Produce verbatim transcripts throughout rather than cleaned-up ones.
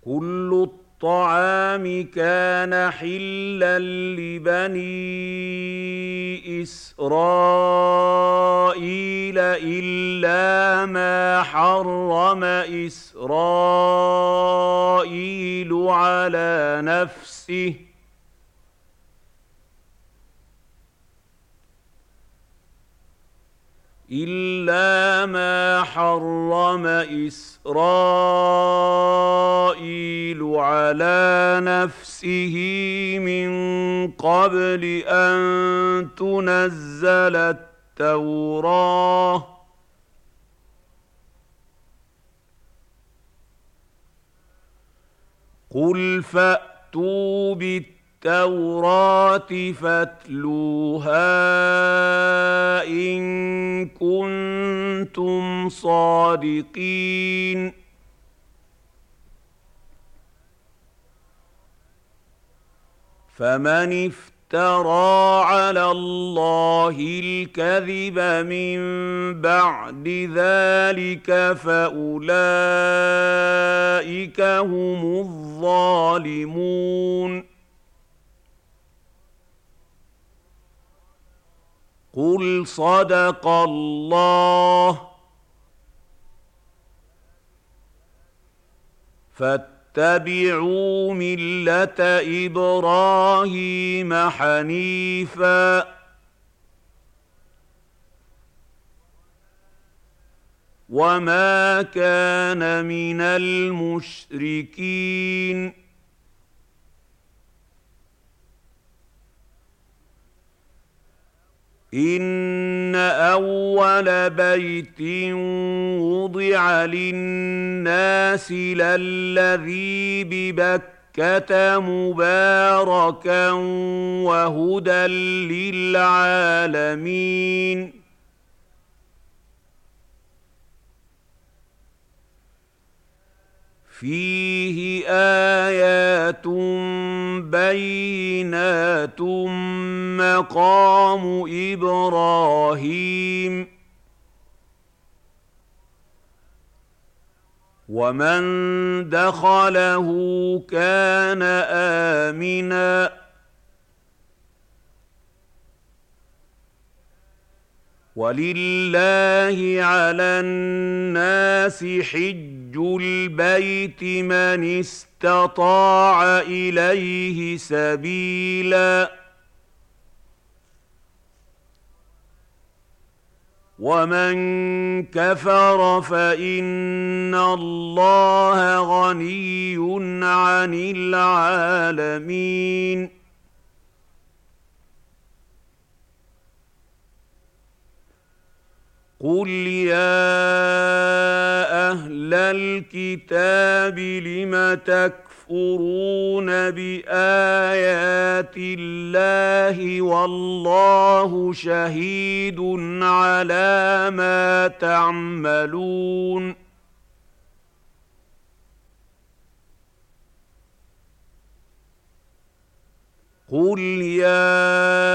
كل الطعام كان حلا لبني إسرائيل إلا ما حرم إسرائيل على نفسه إلا ما حرم إسرائيل على نفسه من قبل أن تنزل التوراة قل فأتوا بالتوراة فاتلوها إن كنتم صادقين فمن افترى على الله الكذب من بعد ذلك فأولئك هم الظالمون قل صدق الله فاتبعوا ملة إبراهيم حنيفا وما كان من المشركين إن أول بيت وضع للناس للذي ببكة مباركا وهدى للعالمين فيه آيات بينات مقام إبراهيم ومن دخله كان آمناً ولله على الناس حج البيت من استطاع إليه سبيلا ومن كفر فإن الله غني عن العالمين قل يا أهل الكتاب لم تكفرون بآيات الله والله شهيد على ما تعملون قل يا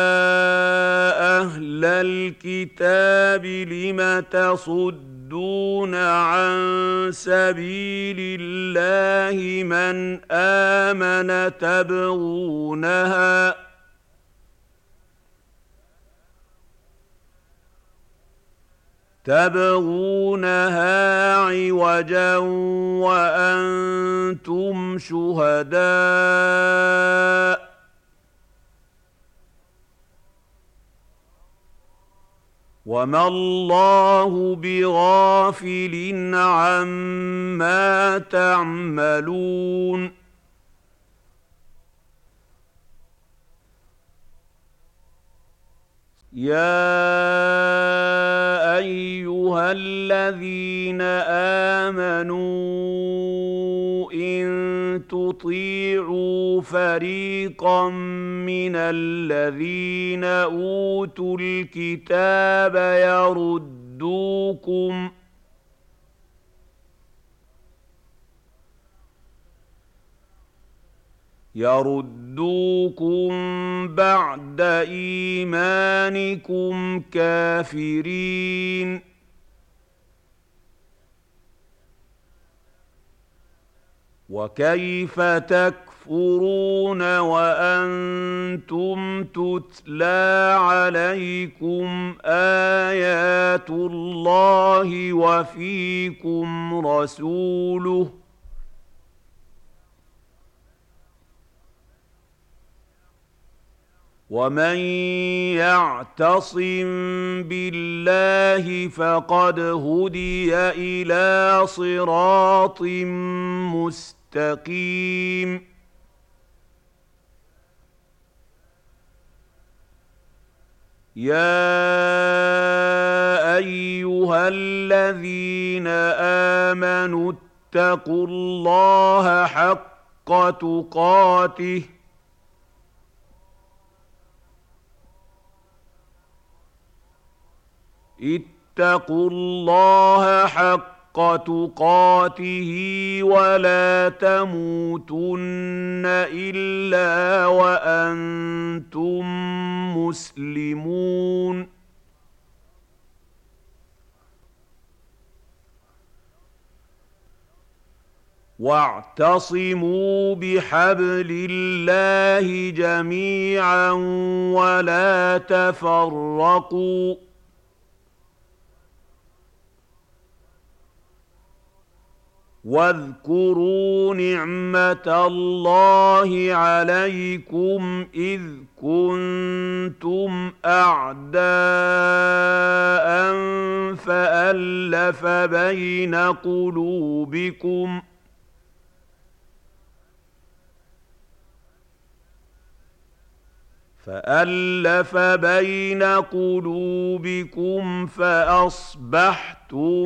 أهل الكتاب لم تصدون عن سبيل الله من آمن تبغونها تبغونها عوجا وأنتم شهداء وما الله بغافل عما تعملون يا أيها الذين آمنوا إن تطيعوا فريقا من الذين أوتوا الكتاب يردوكم يردوكم بعد إيمانكم كافرين وكيف تكفرون وأنتم تتلى عليكم آيات الله وفيكم رسوله ومن يعتصم بالله فقد هدي إلى صراط مستقيم يا أيها الذين آمنوا اتقوا الله حق تقاته اتقوا الله حق تقاته ولا تموتن إلا وأنتم مسلمون واعتصموا بحبل الله جميعا ولا تفرقوا واذكروا نعمة الله عليكم إذ كنتم أعداء فألف بين قلوبكم فألف بين قلوبكم فأصبحتم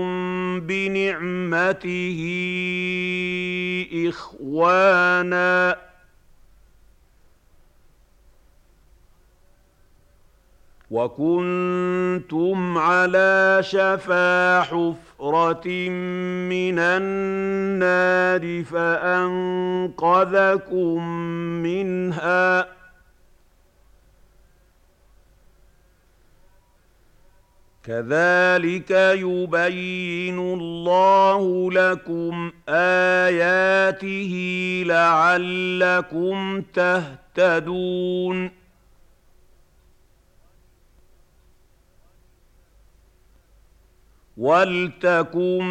بنعمته إخوانا وكنتم على شفا حفرة من النار فأنقذكم منها كذلك يبين الله لكم آياته لعلكم تهتدون ولتكن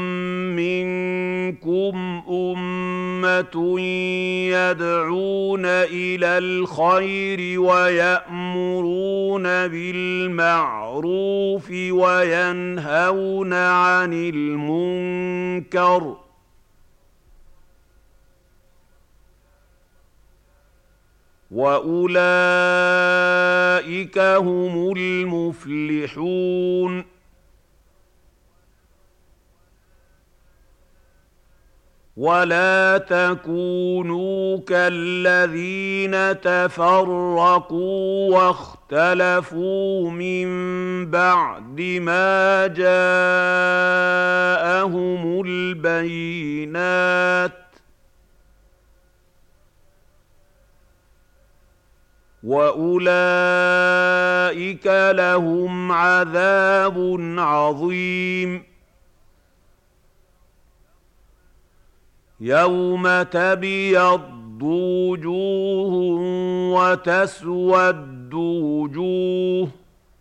منكم أمة يدعون إلى الخير ويأمرون بالمعروف وينهون عن المنكر وأولئك هم المفلحون ولا تكونوا كالذين تفرقوا واختلفوا من بعد ما جاءهم البينات وأولئك لهم عذاب عظيم يوم تبيض وجوه وتسود وجوه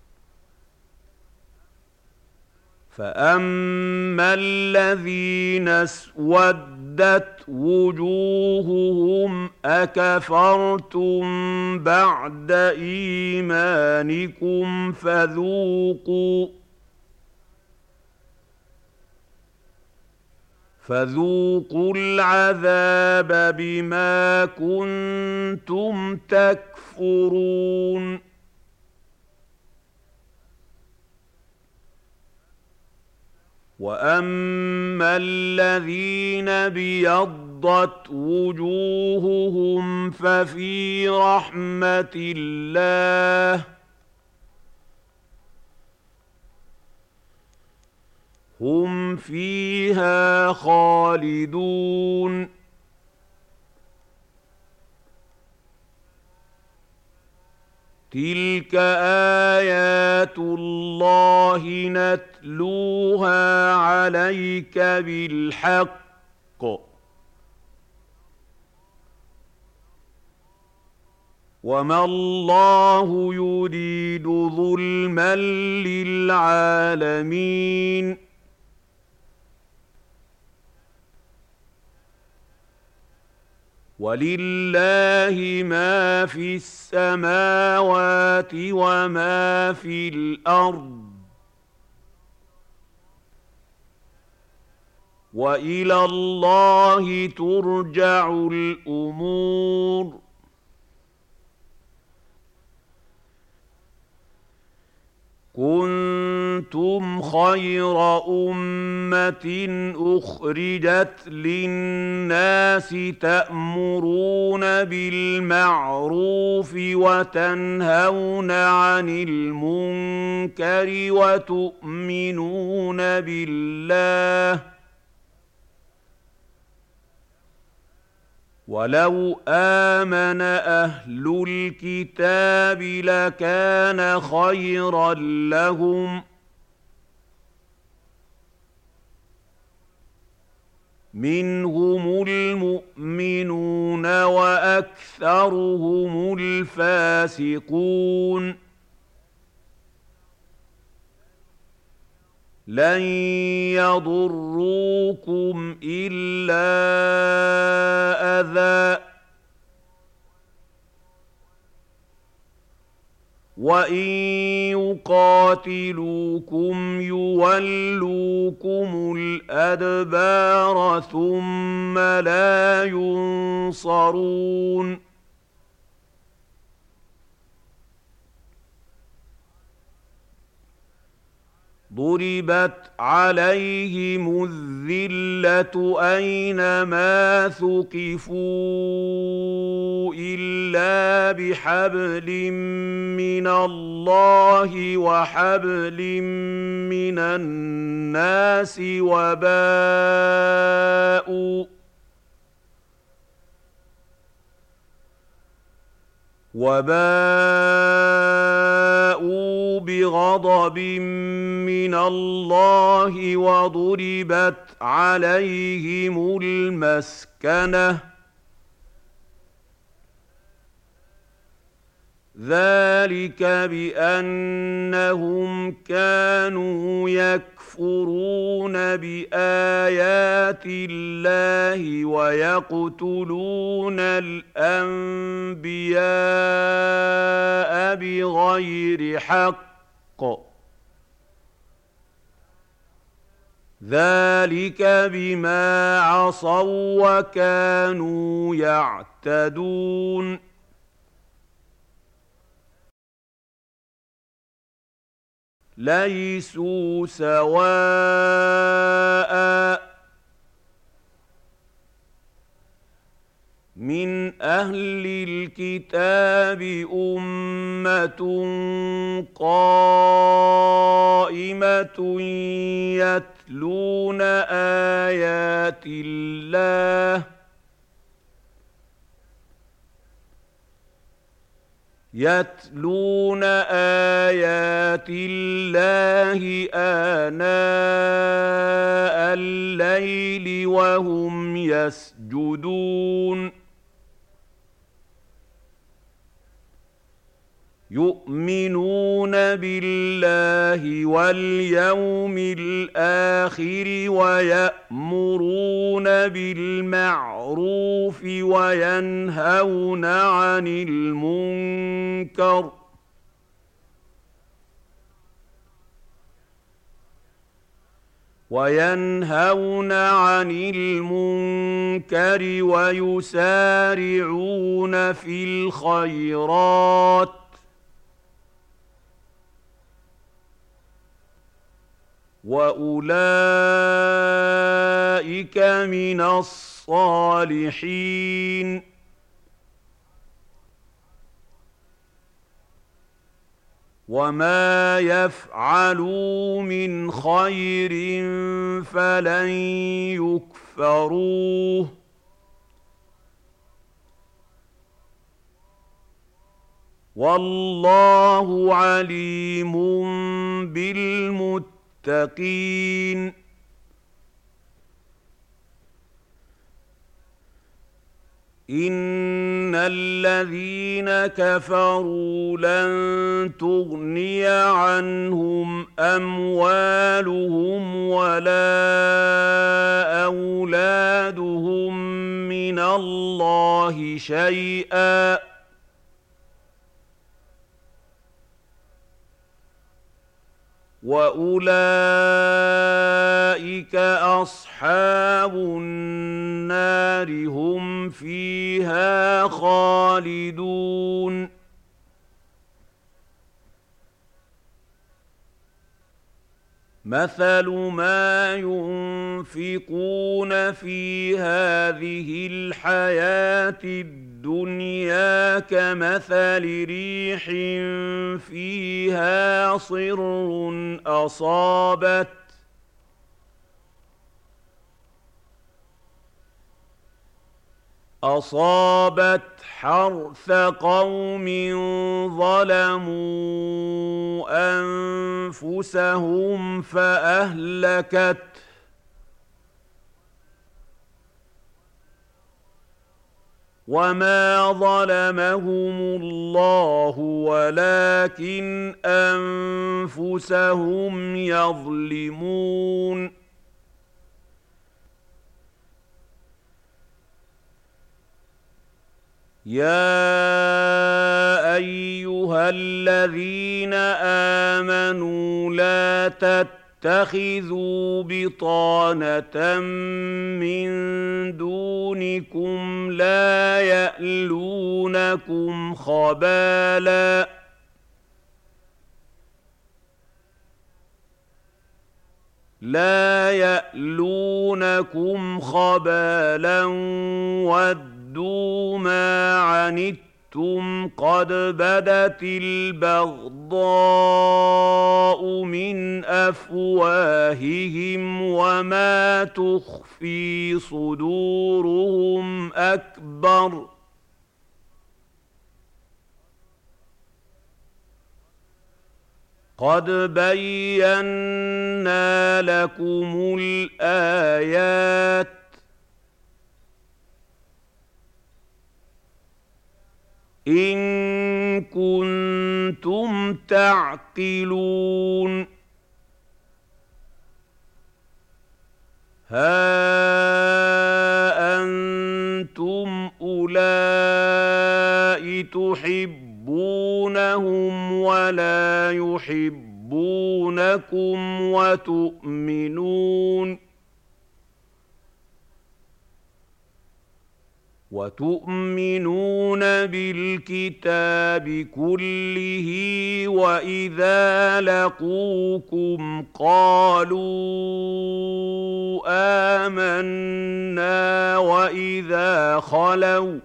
فأما الذين اسودت وجوههم أكفرتم بعد إيمانكم فذوقوا فذوقوا العذاب بما كنتم تكفرون وأما الذين ابيضت وجوههم ففي رحمة الله هم فيها خالدون تلك آيات الله نتلوها عليك بالحق وما الله يريد ظلما للعالمين ولله ما في السماوات وما في الأرض وإلى الله ترجع الأمور كنتم خير أمة أخرجت للناس تأمرون بالمعروف وتنهون عن المنكر وتؤمنون بالله ولو آمن أهل الكتاب لكان خيرا لهم منهم المؤمنون وأكثرهم الفاسقون لن يضروكم إلا أذى وإن يقاتلوكم يولوكم الأدبار ثم لا ينصرون ضربت عليهم الذلة أينما ثقفوا إلا بحبل من الله وحبل من الناس وباءوا وباءوا بغضب من الله وضربت عليهم المسكنة ذلك بأنهم كانوا يكفرون بآيات الله ويقتلون الأنبياء بغير حق ذلك بما عصوا وكانوا يعتدون ليسوا سواء من أهل الكتاب أمة قائمة يتلون آيات الله يتلون آيات الله آناء الليل وهم يسجدون يؤمنون بالله واليوم الآخر ويأمرون بالمعروف وينهون عن المنكر وينهون عن المنكر ويسارعون في الخيرات وأولئك من الصالحين وما يفعلوا من خير فلن يكفروه والله عليم بالمتقين إن الذين كفروا لن تغني عنهم أموالهم ولا أولادهم من الله شيئا وأولئك أصحاب النار هم فيها خالدون مثل ما ينفقون في هذه الحياة الدنيا كمثل ريح فيها صر أصابت أصابت حرث قوم ظلموا أنفسهم فأهلكت وما ظلمهم الله ولكن أنفسهم يظلمون يا أيها الذين آمنوا لا تتخذوا بطانة من دونكم لا يألونكم خبالا لا يألونكم خبالا ودوا ما عنتم قد بدت البغضاء من أفواههم وما تخفي صدورهم أكبر قد بينا لكم الآيات إن كنتم تعقلون ها أنتم أولئك تحبونهم ولا يحبونكم وتؤمنون وتؤمنون بالكتاب كله وإذا لقوكم قالوا آمنا وإذا خلوا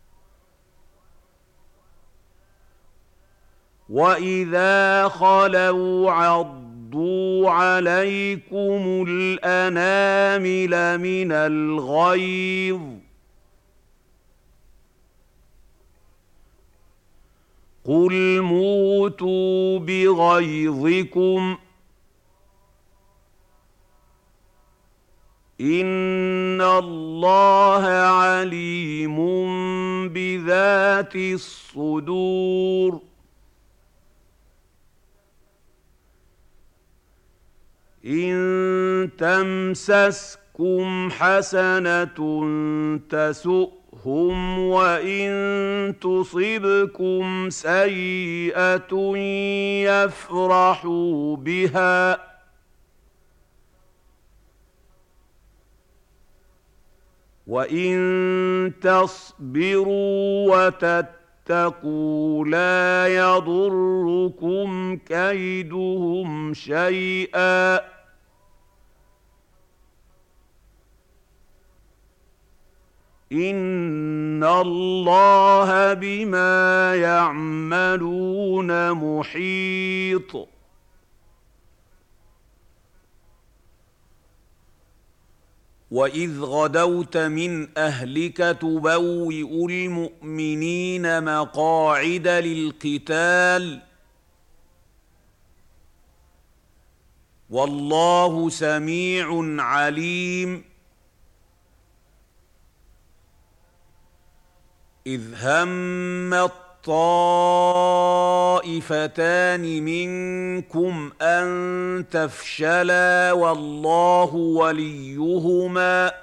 وإذا خلوا عضوا عليكم الأنامل من الغيظ قل موتوا بغيظكم إن الله عليم بذات الصدور إن تمسسكم حسنة تسؤهم وإن تصبكم سيئة يفرحوا بها وإن تصبروا وتتقوا لا يضركم كيدهم شيئا إن الله بما يعملون محيط وإذ غدوت من أهلك تبوئ المؤمنين مقاعد للقتال والله سميع عليم إذ هم الطائفتان منكم أن تفشلا والله وليهما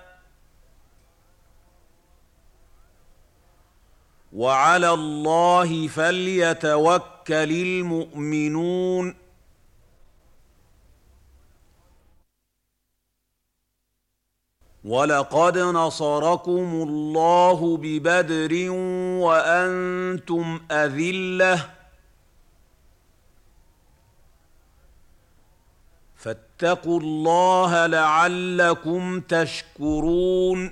وعلى الله فليتوكل المؤمنون ولقد نصركم الله ببدر وأنتم أذلة فاتقوا الله لعلكم تشكرون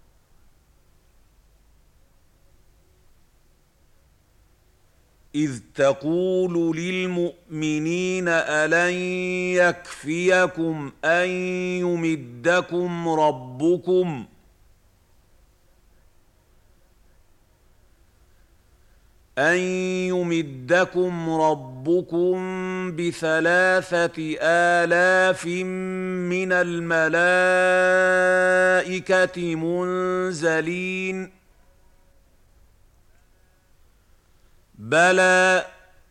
إذ تقول للمؤمنين ألن يكفيكم أن يمدكم ربكم أن يمدكم ربكم بثلاثة آلاف من الملائكة منزلين بلى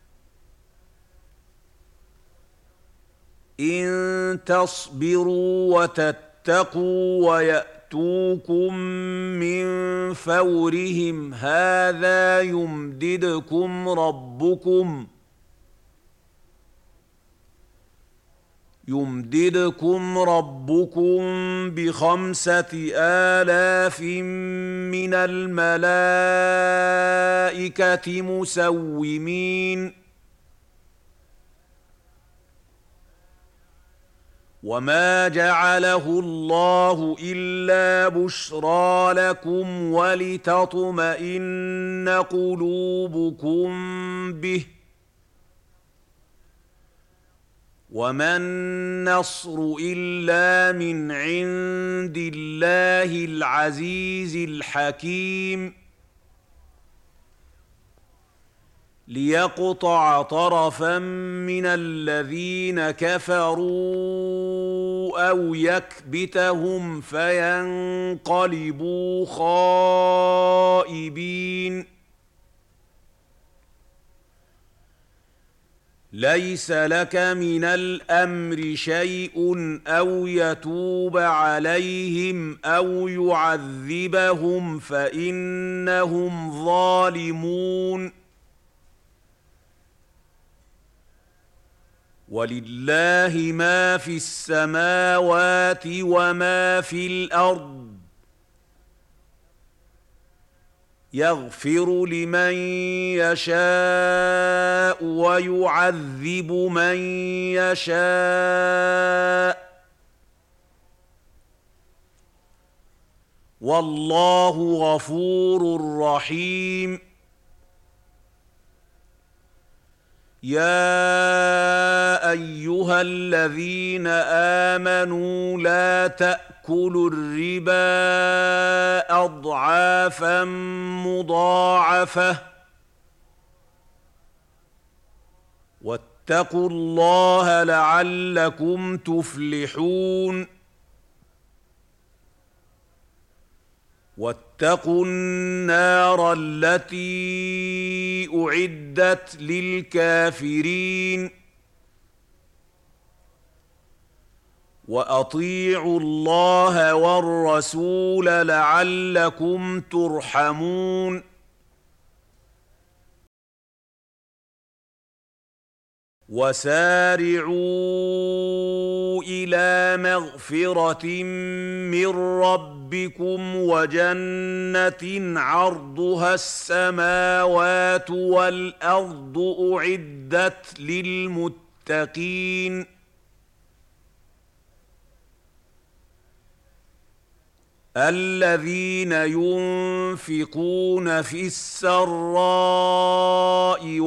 إن تصبروا وتتقوا ويأتوكم من فورهم هذا يمددكم ربكم يمددكم ربكم بخمسة آلاف من الملائكة مسومين وما جعله الله إلا بشرى لكم ولتطمئن قلوبكم به وما النصر إلا من عند الله العزيز الحكيم ليقطع طرفا من الذين كفروا أو يكبتهم فينقلبوا خائبين ليس لك من الأمر شيء أو يتوب عليهم أو يعذبهم فإنهم ظالمون ولله ما في السماوات وما في الأرض يغفر لمن يشاء ويعذب من يشاء والله غفور رحيم يا أيها الذين آمنوا لا تأكلوا الربا أضعافا مضاعفة واتقوا الله لعلكم تفلحون واتقوا النار التي أعدت للكافرين وأطيعوا الله والرسول لعلكم ترحمون وسارعوا إلى مغفرة من ربكم وجنة عرضها السماوات والأرض أعدت للمتقين الذين ينفقون في السراء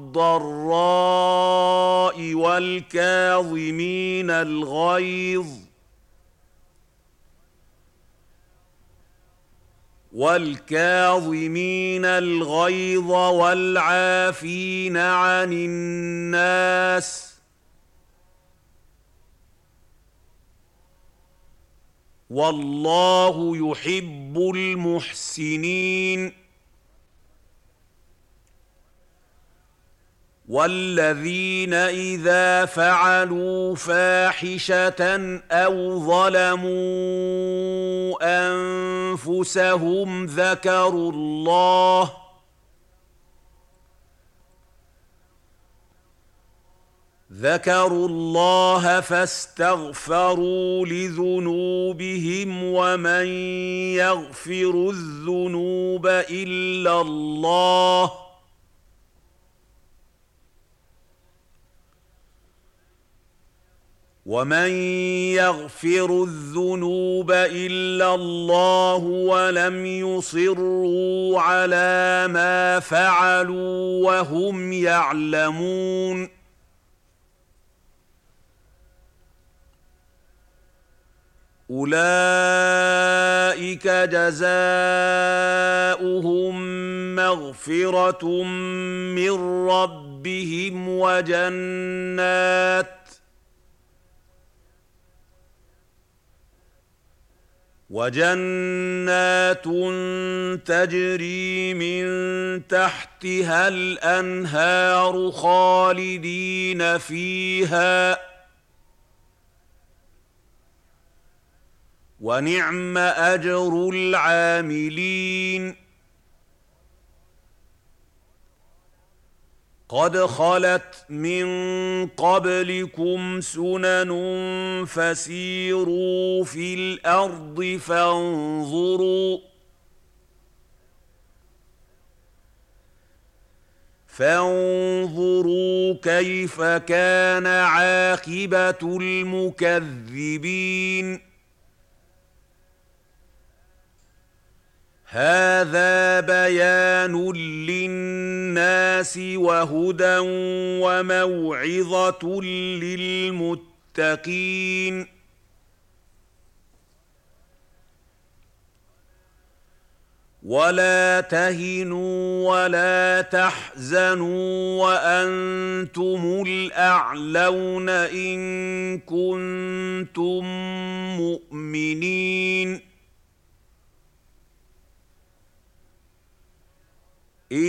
والضراء والكاظمين الغيظ والكاظمين الغيظ والعافين عن الناس والله يحب المحسنين والذين إذا فعلوا فاحشة أو ظلموا أنفسهم ذكروا الله ذكروا الله فاستغفروا لذنوبهم ومن يغفر الذنوب إلا الله ومن يغفر الذنوب إلا الله ولم يصروا على ما فعلوا وهم يعلمون أولئك جزاؤهم مغفرة من ربهم وجنات وجنات تجري من تحتها الأنهار خالدين فيها ونعم أجر العاملين قد خلت من قبلكم سنن فسيروا في الأرض فانظروا فانظروا كيف كان عاقبة المكذبين هذا بيان للناس وهدى وموعظة للمتقين ولا تهنوا ولا تحزنوا وأنتم الأعلون إن كنتم مؤمنين إن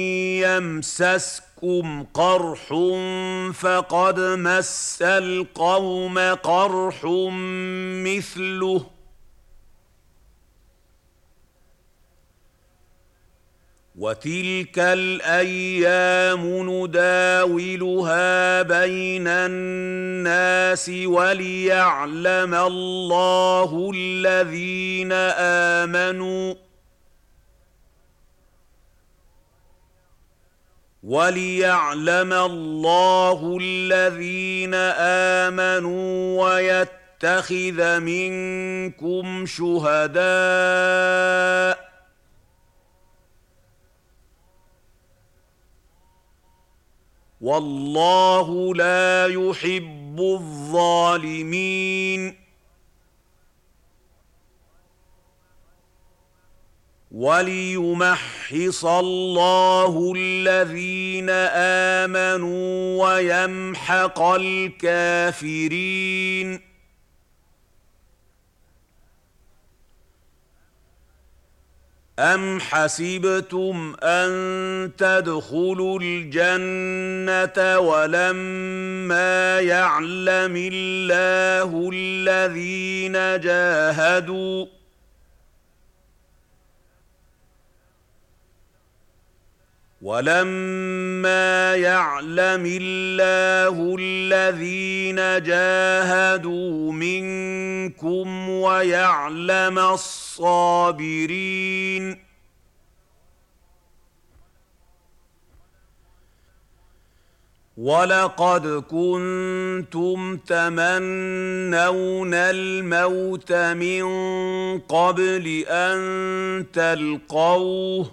يمسسكم قرح فقد مس القوم قرح مثله وتلك الأيام نداولها بين الناس وليعلم الله الذين آمنوا وليعلم الله الذين آمنوا ويتخذ منكم شهداء والله لا يحب الظالمين وليمحص الله الذين آمنوا ويمحق الكافرين أم حسبتم أن تدخلوا الجنة ولما يعلم الله الذين جاهدوا ولما يعلم الله الذين جاهدوا منكم ويعلم الصابرين ولقد كنتم تمنون الموت من قبل أن تلقوه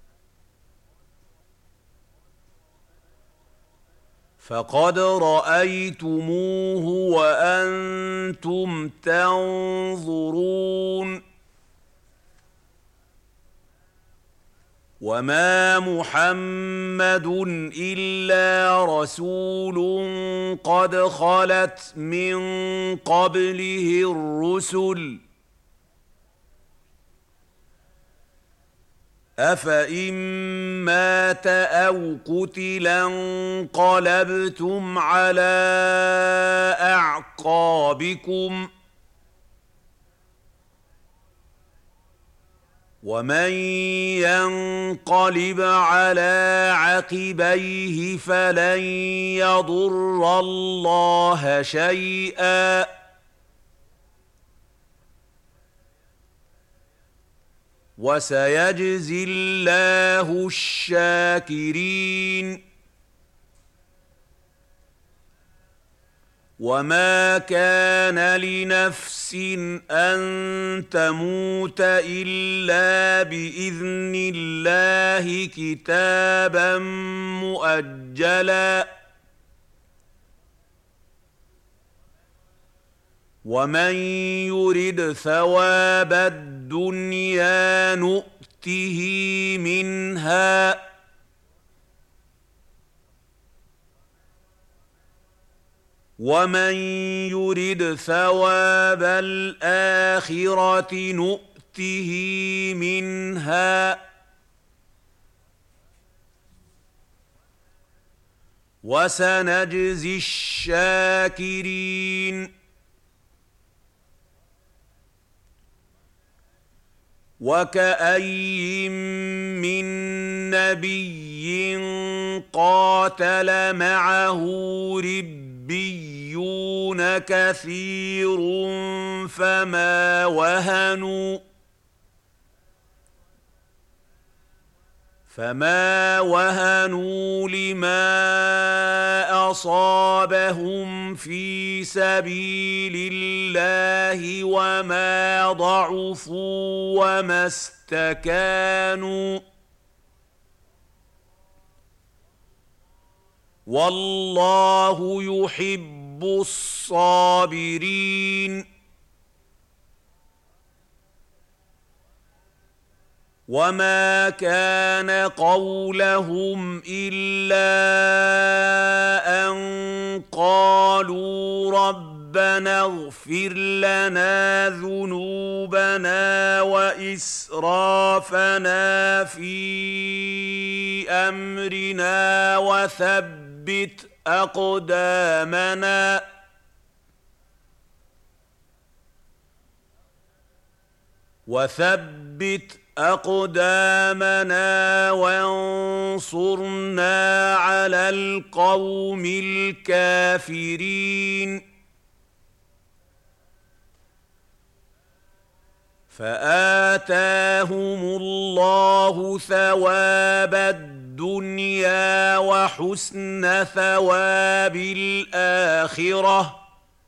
فقد رأيتموه وأنتم تنظرون وما محمد إلا رسول قد خلت من قبله الرسل أفإن مات أو قتلا انقلبتم على أعقابكم ومن ينقلب على عقبيه فلن يضر الله شيئا وسيجزي الله الشاكرين وما كان لنفس أن تموت إلا بإذن الله كتابا مؤجلا ومن يرد ثواب الدنيا نؤته منها ومن يرد ثواب الآخرة نؤته منها وسنجزي الشاكرين وكأي من نبي قاتل معه ربيون كثير فما وهنوا فما وهنوا لما أصابهم في سبيل الله وما ضعفوا وما استكانوا والله يحب الصابرين وما كان قولهم إلا أن قالوا ربنا اغفر لنا ذنوبنا وإسرافنا في أمرنا وثبت أقدامنا وثبت أقدامنا وانصرنا على القوم الكافرين فآتاهم الله ثواب الدنيا وحسن ثواب الآخرة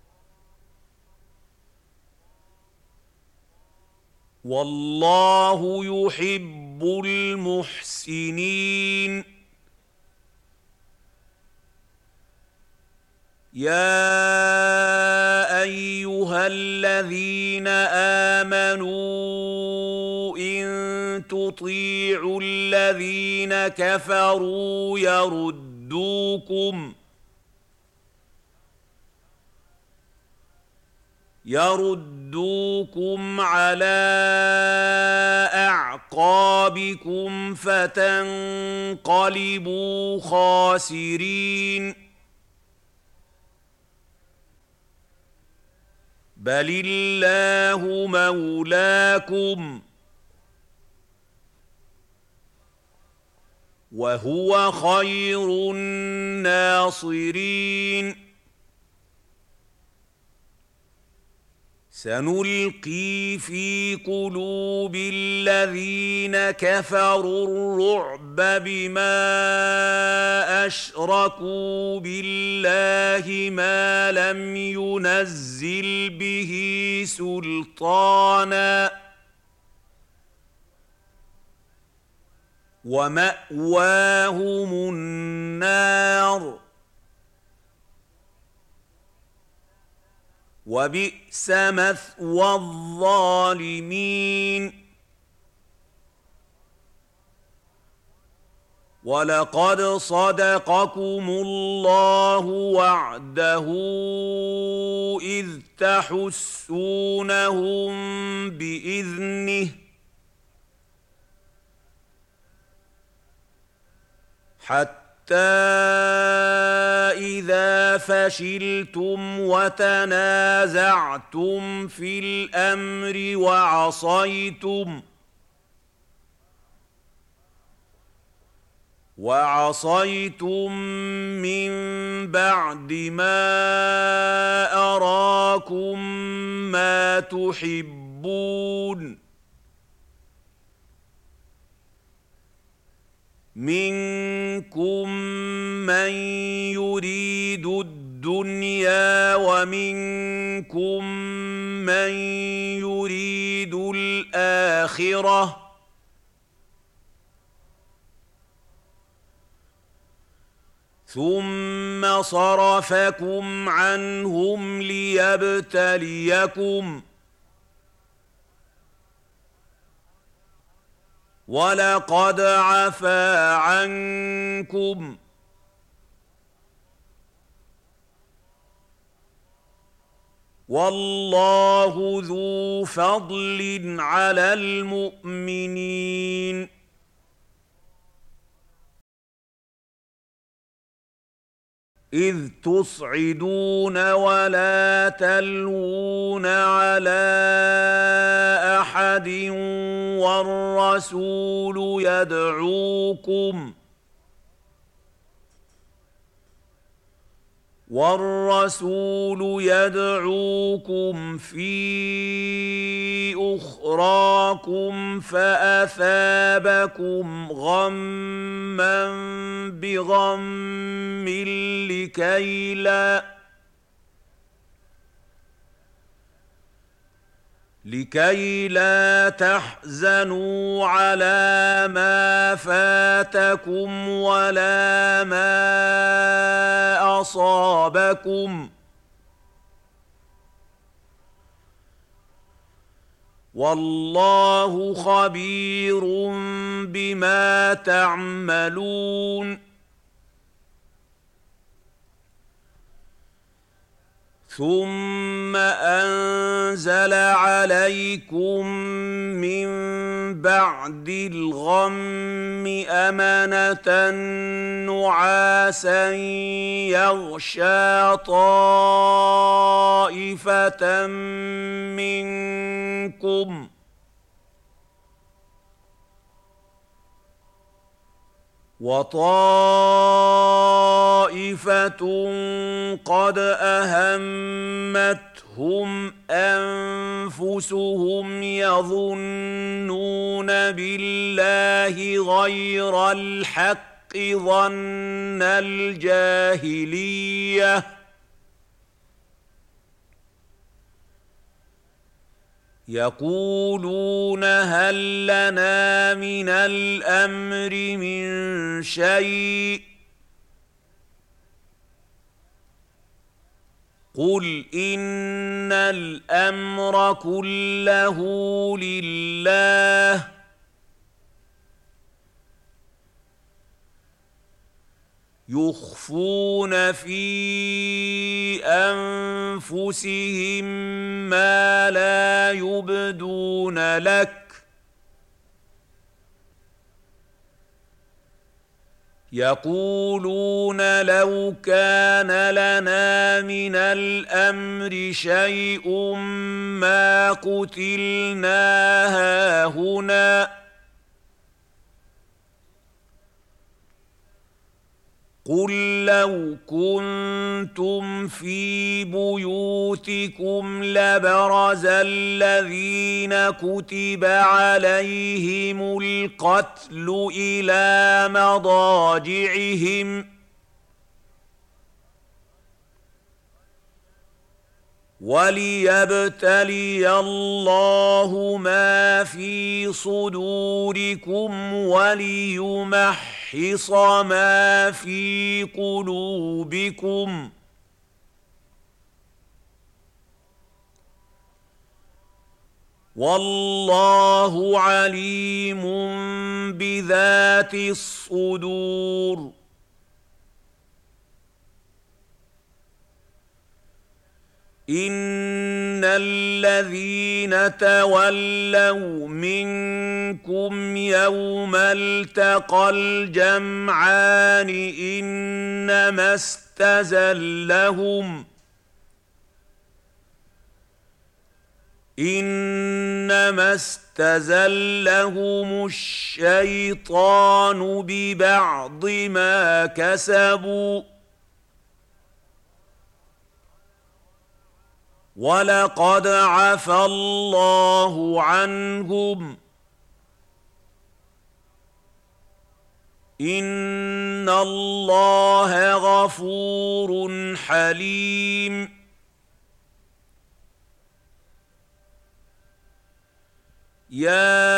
والله يحب المحسنين يا أيها الذين آمنوا إن تطيعوا الذين كفروا يردوكم يردوكم على أعقابكم فتنقلبوا خاسرين بل الله مولاكم وهو خير الناصرين سنلقي في قلوب الذين كفروا الرعب بما أشركوا بالله ما لم ينزل به سلطانا ومأواهم النار وبئس مثوى الظالمين ولقد صدقكم الله وعده إذ تحسونهم بإذنه حتى إذا فشلتم وتنازعتم في الأمر وعصيتم وعصيتم من بعد ما أراكم ما تحبون منكم من يريد الدنيا ومنكم من يريد الآخرة ثم صرفكم عنهم ليبتليكم ولقد عفا عنكم والله ذو فضل على المؤمنين إذ تصعدون ولا تلوون على أحد والرسول يدعوكم والرسول يدعوكم في أخراكم فأثابكم غمًا بغم لكي لا لكي لا تحزنوا على ما فاتكم ولا ما أصابكم والله خبير بما تعملون ثم أنزل عليكم من بعد الغم أمنة نعاسا يغشى طائفة منكم وطائفة قد أهمتهم أنفسهم يظنون بالله غير الحق ظن الجاهلية يقولون هل لنا من الأمر من شيء قل إن الأمر كله لله يخفون في أنفسهم ما لا يبدون لك يقولون لو كان لنا من الأمر شيء ما قتلنا هاهنا قل لو كنتم في بيوتكم لبرز الذين كتب عليهم القتل إلى مضاجعهم وليبتلي الله ما في صدوركم وليمحص ما في قلوبكم والله عليم بذات الصدور إن الذين تولوا منكم يوم التقى الجمعان إنما استزلهم إنما استزلهم الشيطان ببعض ما كسبوا ولقد عفى الله عنهم إن الله غفور حليم يا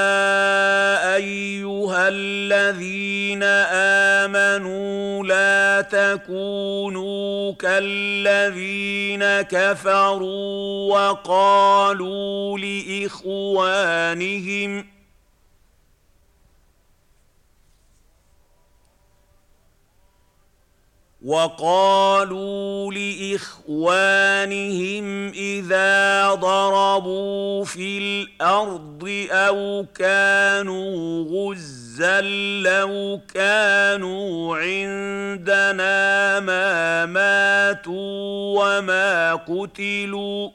أيها الذين آمنوا لا تكونوا كالذين كفروا وقالوا لإخوانهم وقالوا لإخوانهم إذا ضربوا في الأرض أو كانوا غزا لو كانوا عندنا ما ماتوا وما قتلوا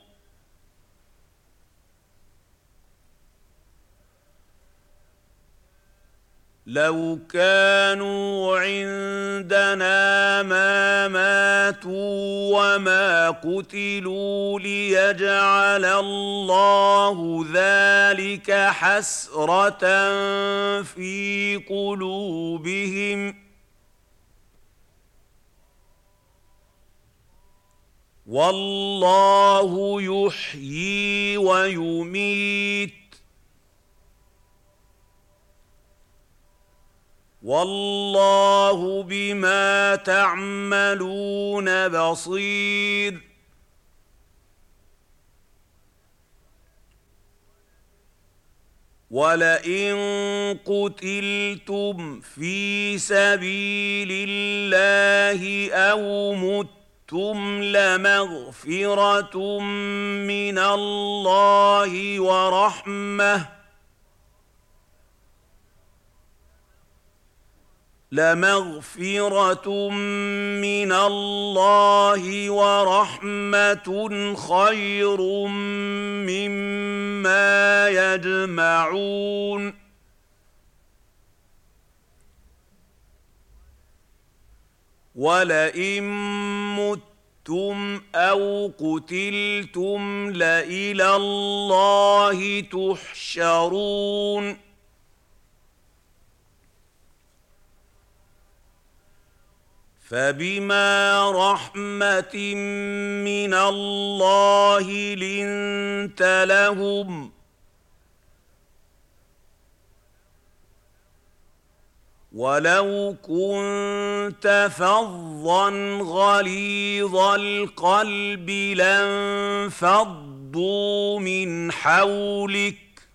لو كانوا عندنا ما ماتوا وما قتلوا ليجعل الله ذلك حسرة في قلوبهم والله يحيي ويميت والله بما تعملون بصير ولئن قتلتم في سبيل الله أو متم لمغفرة من الله ورحمة لمغفرة من الله ورحمة خير مما يجمعون ولئن متم أو قتلتم لإلى الله تحشرون فبما رحمة من الله لنت لهم ولو كنت فظا غليظ القلب لانفضوا من حولك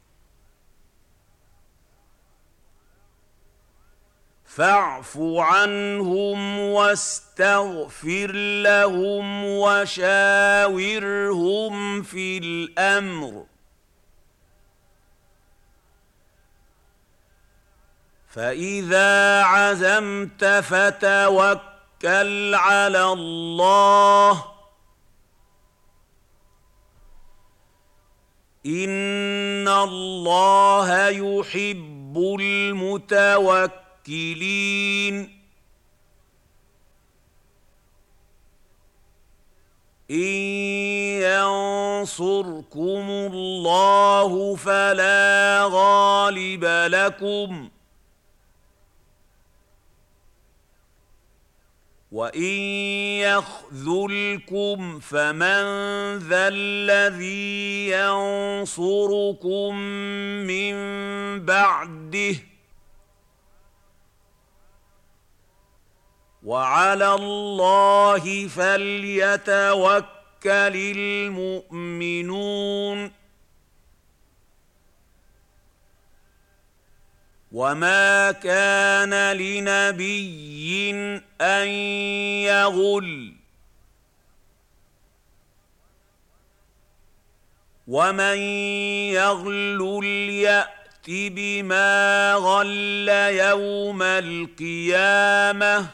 فاعف عنهم واستغفر لهم وشاورهم في الأمر فإذا عزمت فتوكل على الله إن الله يحب المتوكلين كلين إن ينصركم الله فلا غالب لكم وإن يخذلكم فمن ذا الذي ينصركم من بعده وعلى الله فليتوكل المؤمنون وما كان لنبي أن يغل ومن يغلل يأت بما غل يوم القيامة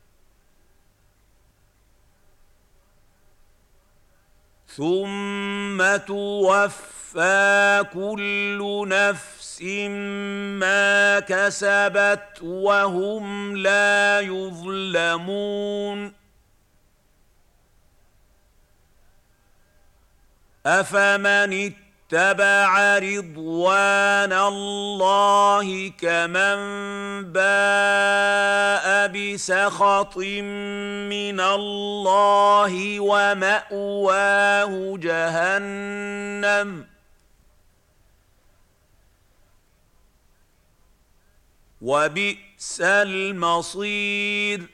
ثم توفى كل نفس ما كسبت وهم لا يظلمون أفمن اتبع رضوان الله كمن باء بسخط من الله ومأواه جهنم وبئس المصير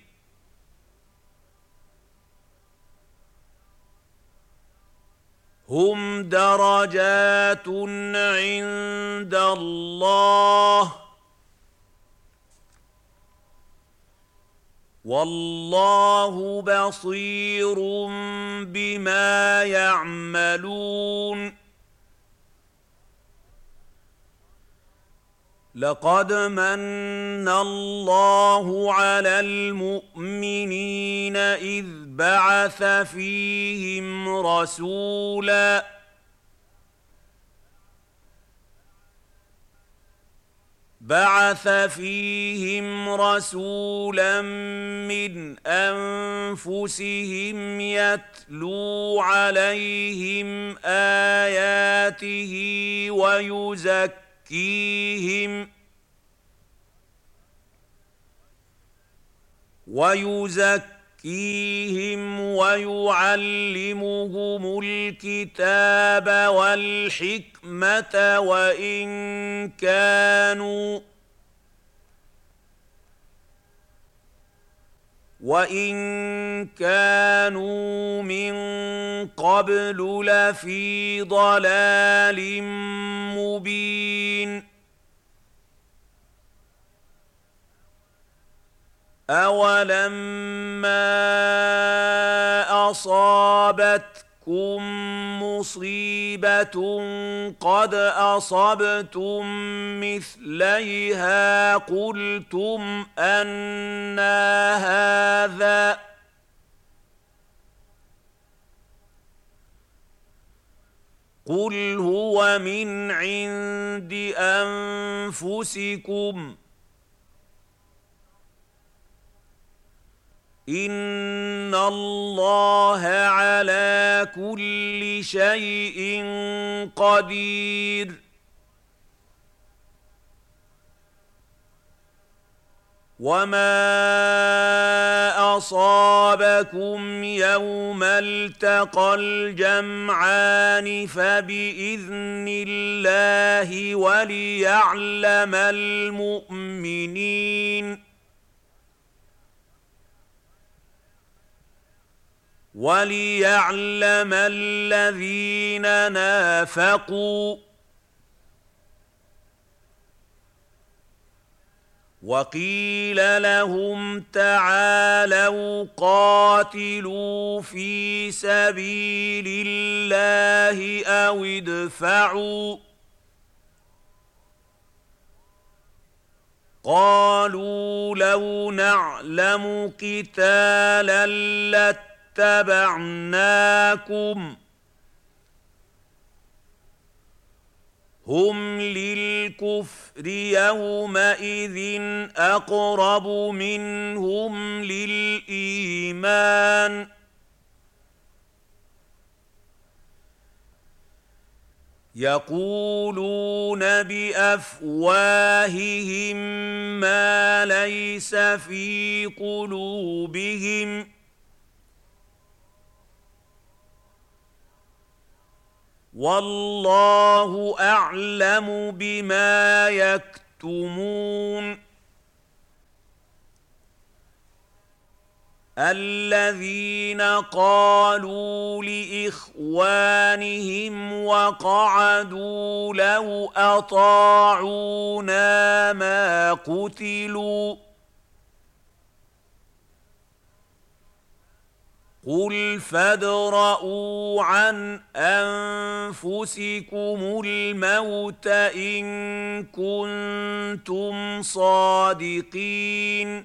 هم درجات عند الله والله بصير بما يعملون لقد من الله على المؤمنين إذ بعث فيهم رسولا بعث فيهم رسولا من أنفسهم يتلو عليهم آياته ويزكيهم ويزكيهم ويزكيهم ويعلمهم الكتاب والحكمة وإن كانوا وإن كانوا من قبل لفي ضلال مبين أولما أصابتكم مصيبة قد أصبتم مثليها قلتم أنى هذا قل هو من عند أنفسكم إن الله على كل شيء قدير وما أصابكم يوم التقى الجمعان فبإذن الله وليعلم المؤمنين وليعلم الذين نافقوا وقيل لهم تعالوا قاتلوا في سبيل الله أو ادفعوا قالوا لو نعلم قتالا لاتبعناكم هم للكفر يومئذ أقرب منهم للإيمان يقولون بأفواههم ما ليس في قلوبهم والله أعلم بما يكتمون الذين قالوا لإخوانهم وقعدوا لو أطاعونا ما قتلوا قل فادرءوا عن أنفسكم الموت إن كنتم صادقين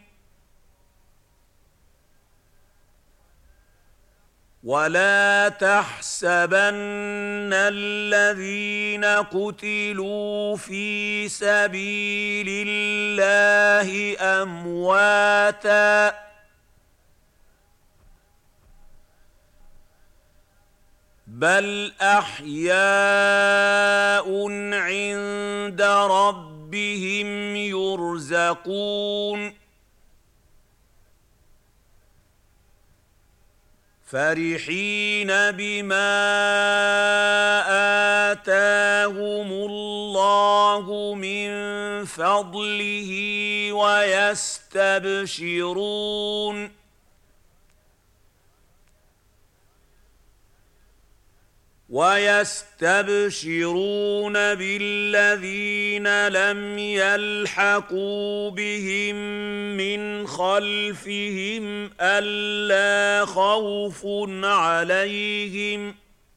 ولا تحسبن الذين قتلوا في سبيل الله أمواتاً بل أحياء عند ربهم يرزقون فرحين بما آتاهم الله من فضله ويستبشرون ويستبشرون بالذين لم يلحقوا بهم من خلفهم ألا خوف عليهم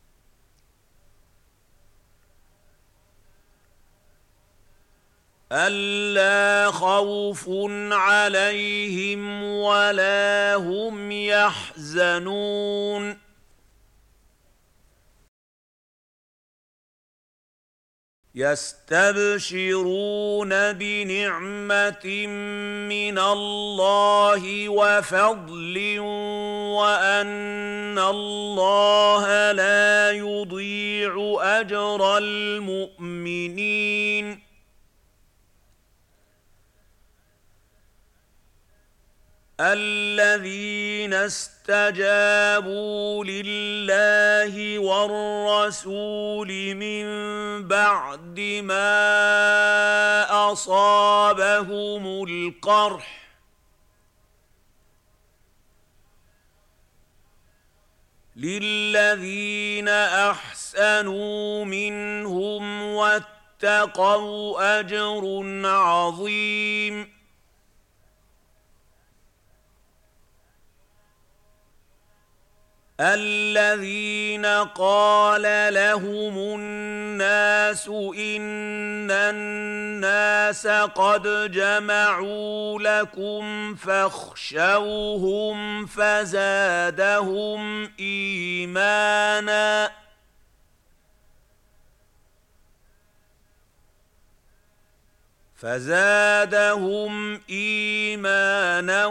ألا خوف عليهم ولا هم يحزنون يستبشرون بنعمة من الله وفضل وأن الله لا يضيع أجر المؤمنين الذين استجابوا لله والرسول من بعد ما أصابهم القرح للذين أحسنوا منهم واتقوا أجر عظيم الذين قال لهم الناس إن الناس قد جمعوا لكم فاخشوهم فزادهم إيمانا فزادهم إيمانا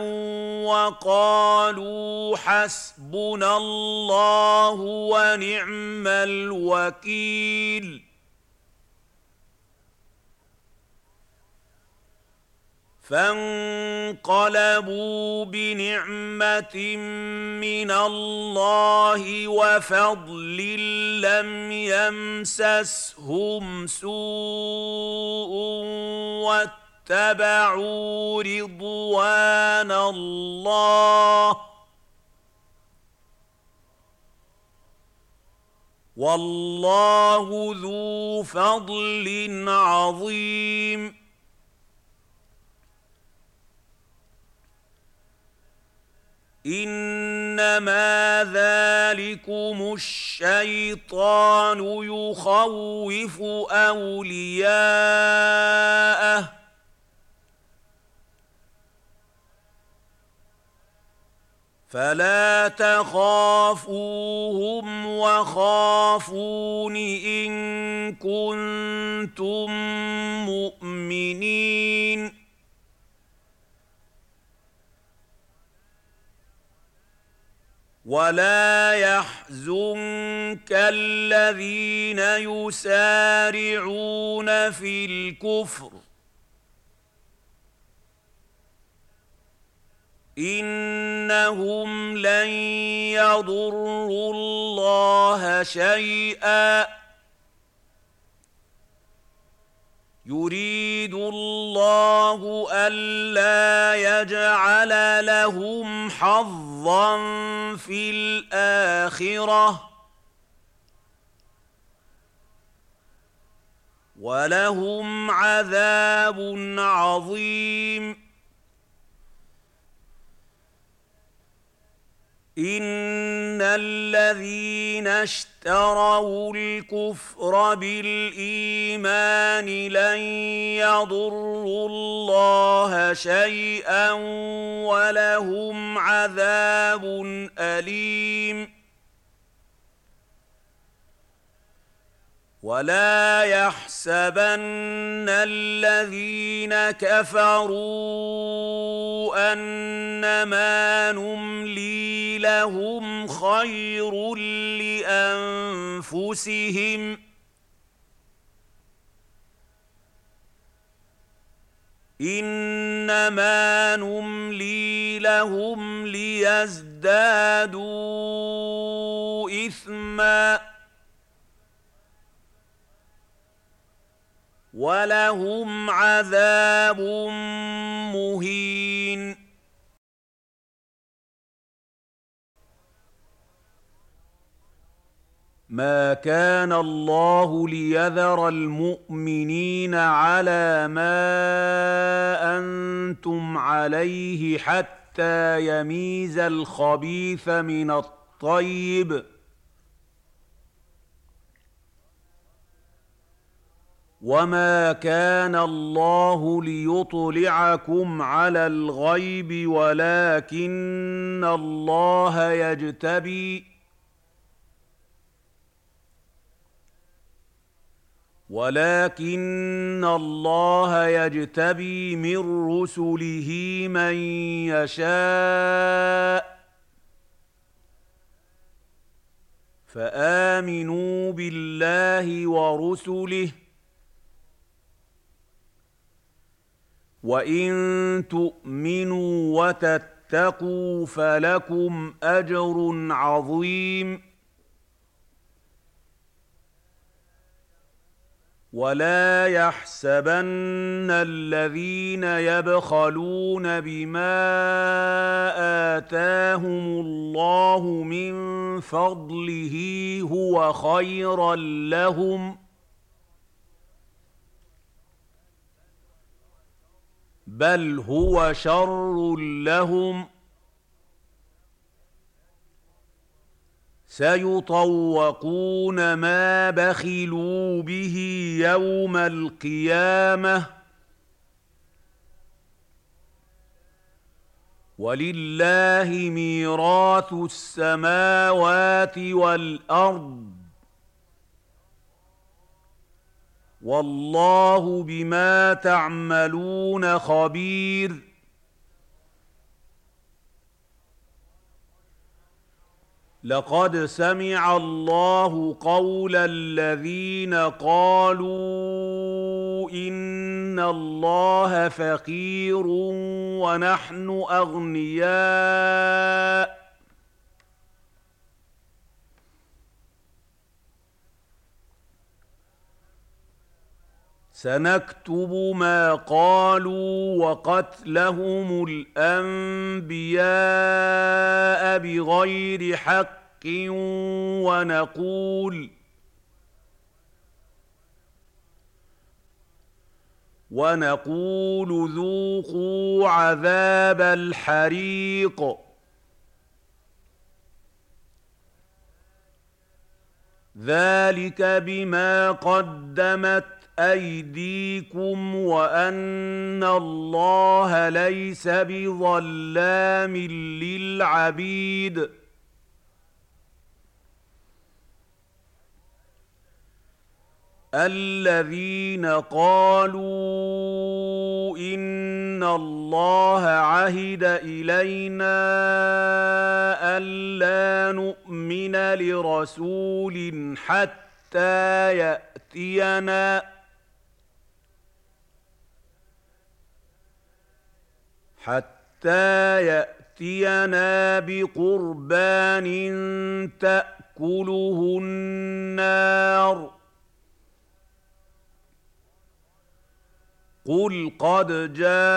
وقالوا حسبنا الله ونعم الوكيل فانقلبوا بنعمة من الله وفضل لم يمسسهم سوء واتبعوا رضوان الله والله ذو فضل عظيم إنما ذلكم الشيطان يخوف أولياءه فلا تخافوهم وخافون إن كنتم مؤمنين ولا يحزنك الذين يسارعون في الكفر إنهم لن يضروا الله شيئا يريد الله ألا يجعل لهم حظا في الآخرة ولهم عذاب عظيم إن الذين اشتروا الكفر بالإيمان لن يضروا الله شيئا ولهم عذاب أليم ولا يحسبن الذين كفروا أنما نملي لهم خير لأنفسهم إنما نملي لهم ليزدادوا إثماً ولهم عذاب مهين ما كان الله ليذر المؤمنين على ما أنتم عليه حتى يميز الخبيث من الطيب وما كان الله ليطلعكم على الغيب ولكن الله يجتبي ولكن الله يجتبي من رسله من يشاء فآمنوا بالله ورسله وإن تؤمنوا وتتقوا فلكم أجر عظيم ولا يحسبن الذين يبخلون بما آتاهم الله من فضله هو خيرا لهم بل هو شر لهم سيطوقون ما بخلوا به يوم القيامة ولله ميراث السماوات والأرض والله بما تعملون خبير لقد سمع الله قول الذين قالوا إن الله فقير ونحن أغنياء سنكتب ما قالوا وقتلهم الأنبياء بغير حق ونقول ونقول ذوقوا عذاب الحريق ذلك بما قدمت أيديكم وأن الله ليس بظلام للعبيد الذين قالوا إن الله عهد إلينا ألا نؤمن لرسول حتى يأتينا حتى يأتينا بقربان تأكله النار قل قد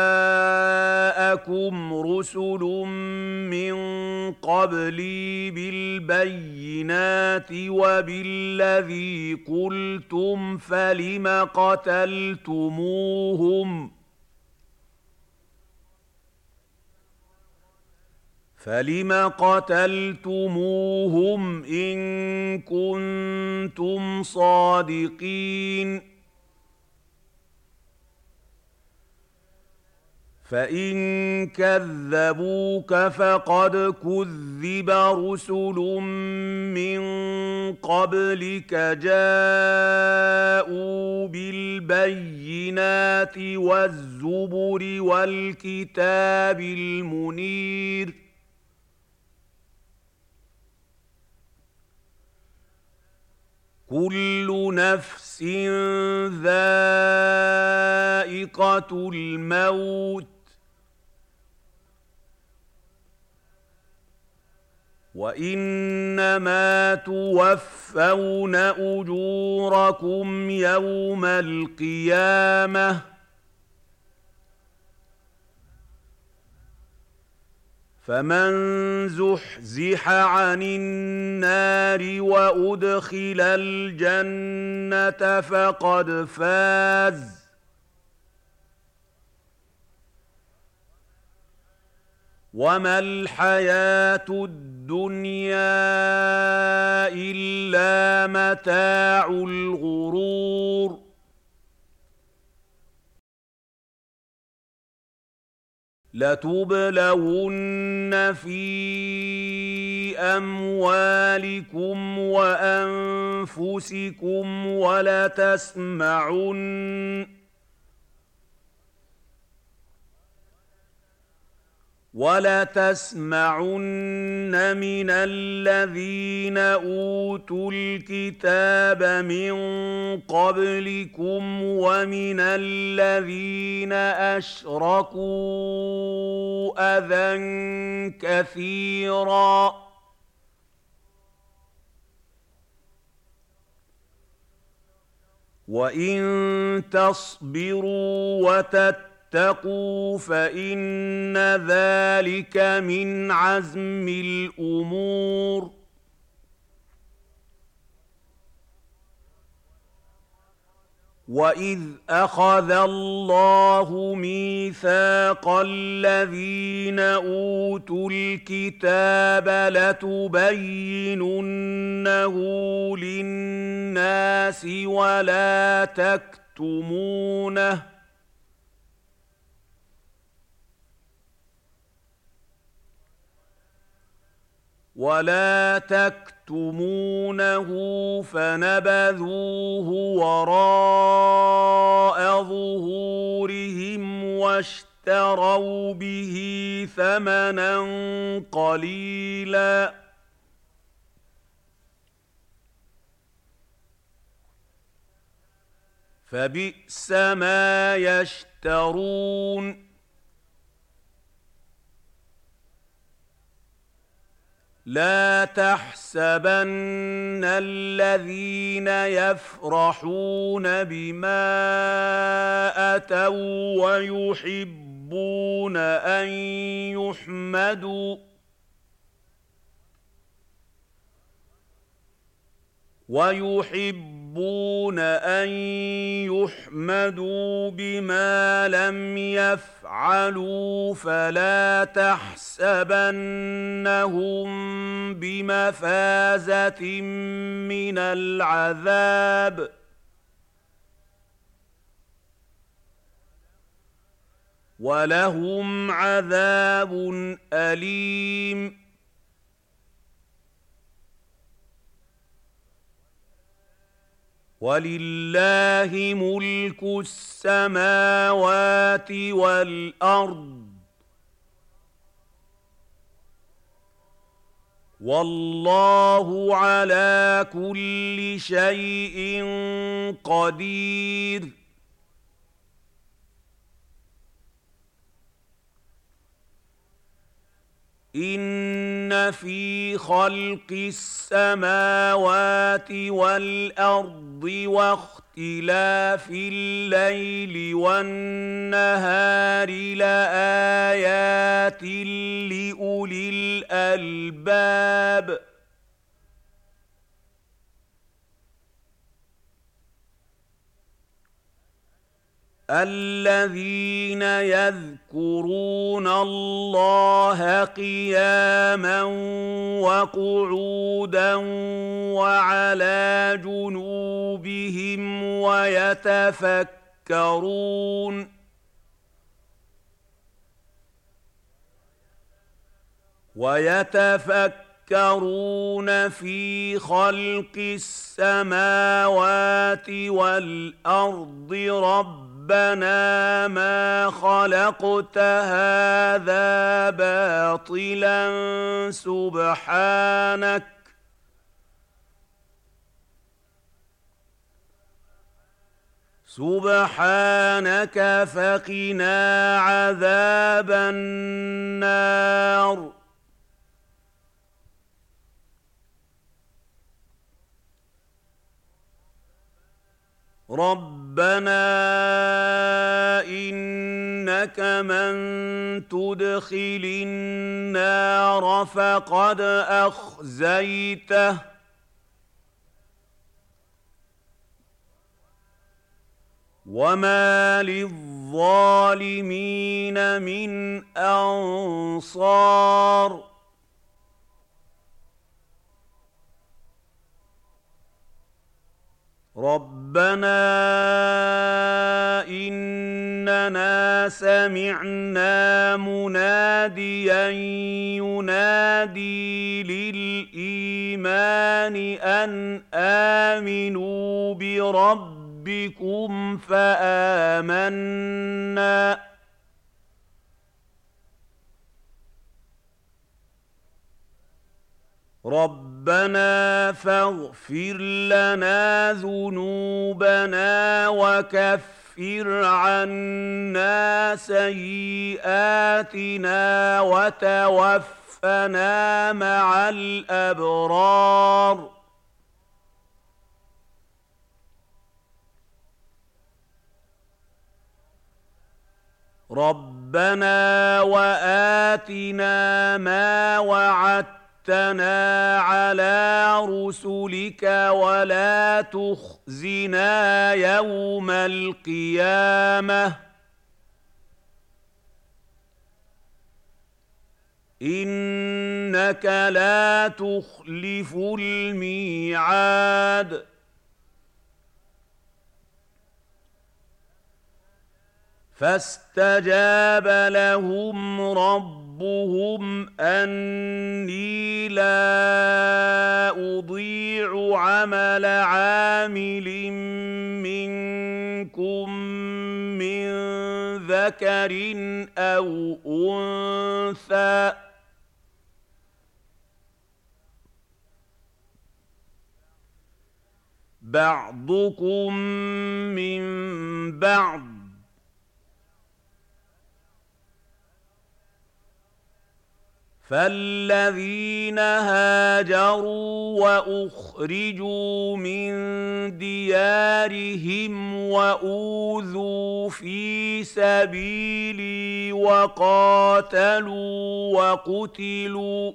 جاءكم رسل من قبلي بالبينات وبالذي قلتم فلم قتلتموهم فلم قتلتموهم إن كنتم صادقين فإن كذبوك فقد كذب رسل من قبلك جاءوا بالبينات والزبر والكتاب المنير كل نفس ذائقة الموت وإنما توفون أجوركم يوم القيامة فمن زحزح عن النار وأدخل الجنة فقد فاز وما الحياة الدنيا إلا متاع الغرور لتبلون في أموالكم وأنفسكم ولتسمعن وَلَتَسْمَعُنَّ مِنَ الَّذِينَ أُوتُوا الْكِتَابَ مِن قَبْلِكُمْ وَمِنَ الَّذِينَ أَشْرَكُوا أَذًى كَثِيرًا وَإِن تَصْبِرُوا وَتَتَّقُوا اتقوا فإن ذلك من عزم الأمور وإذ أخذ الله ميثاق الذين أوتوا الكتاب لتبيننه للناس ولا تكتمونه ولا تكتمونه فنبذوه وراء ظهورهم واشتروا به ثمنا قليلا فبئس ما يشترون لا تحسبن الذين يفرحون بما أتوا ويحبون أن يحمدوا ويحبون أن يحمدوا بما لم يفعلوا فلا تحسبنهم بمفازة من العذاب ولهم عذاب أليم ولله ملك السماوات والأرض والله على كل شيء قدير إن في خلق السماوات والأرض واختلاف الليل والنهار لآيات لأولي الألباب الذين يذكرون الله قياما وقعودا وعلى جنوبهم ويتفكرون ويتفكرون في خلق السماوات والأرض ربنا ما خلقت هذا باطلا سبحانك سبحانك فقنا عذاب النار ربنا إنك من تدخل النار فقد أخزيته وما للظالمين من أنصار ربنا إننا سمعنا مناديا ينادي للإيمان أن آمنوا بربكم فآمنا ربنا فاغفر لنا ذنوبنا وكفر عنا سيئاتنا وتوفنا مع الأبرار ربنا وآتنا ما وعدتنا وعدتنا على رسلك ولا تخزنا يوم القيامة إنك لا تخلف الميعاد فاستجاب لهم ربهم أني لا أضيع عمل عامل منكم من ذكر أو أنثى بعضكم من بعض فالذين هاجروا وأخرجوا من ديارهم وأوذوا في سبيلي وقاتلوا وقتلوا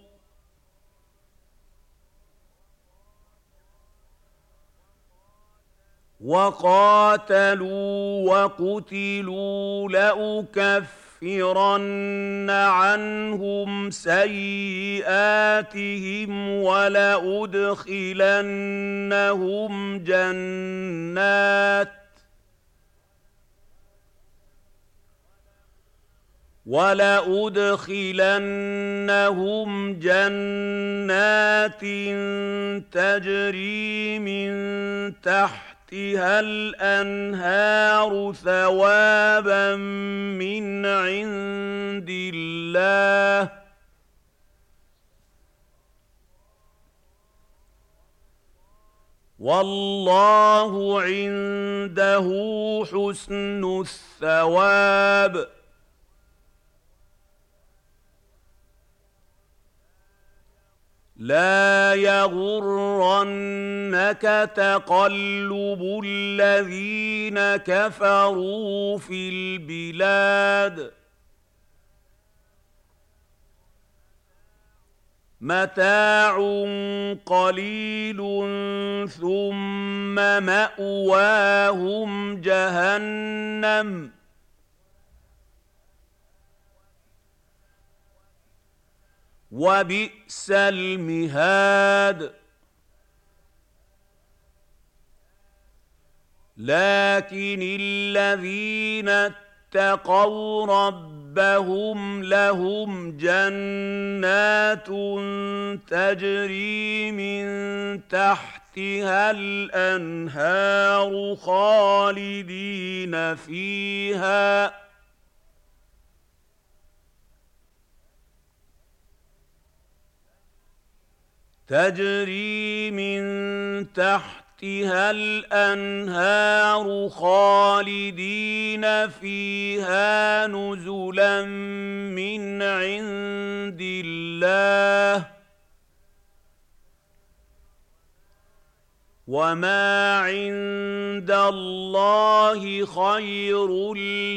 وقاتلوا وقتلوا لأكفرن لَأُكَفِّرَنَّ عَنْهُمْ سَيِّئَاتِهِمْ وَلَأُدْخِلَنَّهُمْ جَنَّاتٍ وَلَأُدْخِلَنَّهُمْ جَنَّاتٍ تَجْرِي مِن تَحْتِهَا الْأَنْهَارُ ثَوَابًا مِّنْ عِندِ اللَّهِ وَاللَّهُ عِندَهُ حُسْنُ الثَّوَابِ لا يغرنك تقلب الذين كفروا في البلاد متاع قليل ثم مأواهم جهنم وبئس المهاد لكن الذين اتقوا ربهم لهم جنات تجري من تحتها الأنهار خالدين فيها تجري من تحتها الأنهار خالدين فيها نزلا من عند الله وما عند الله خير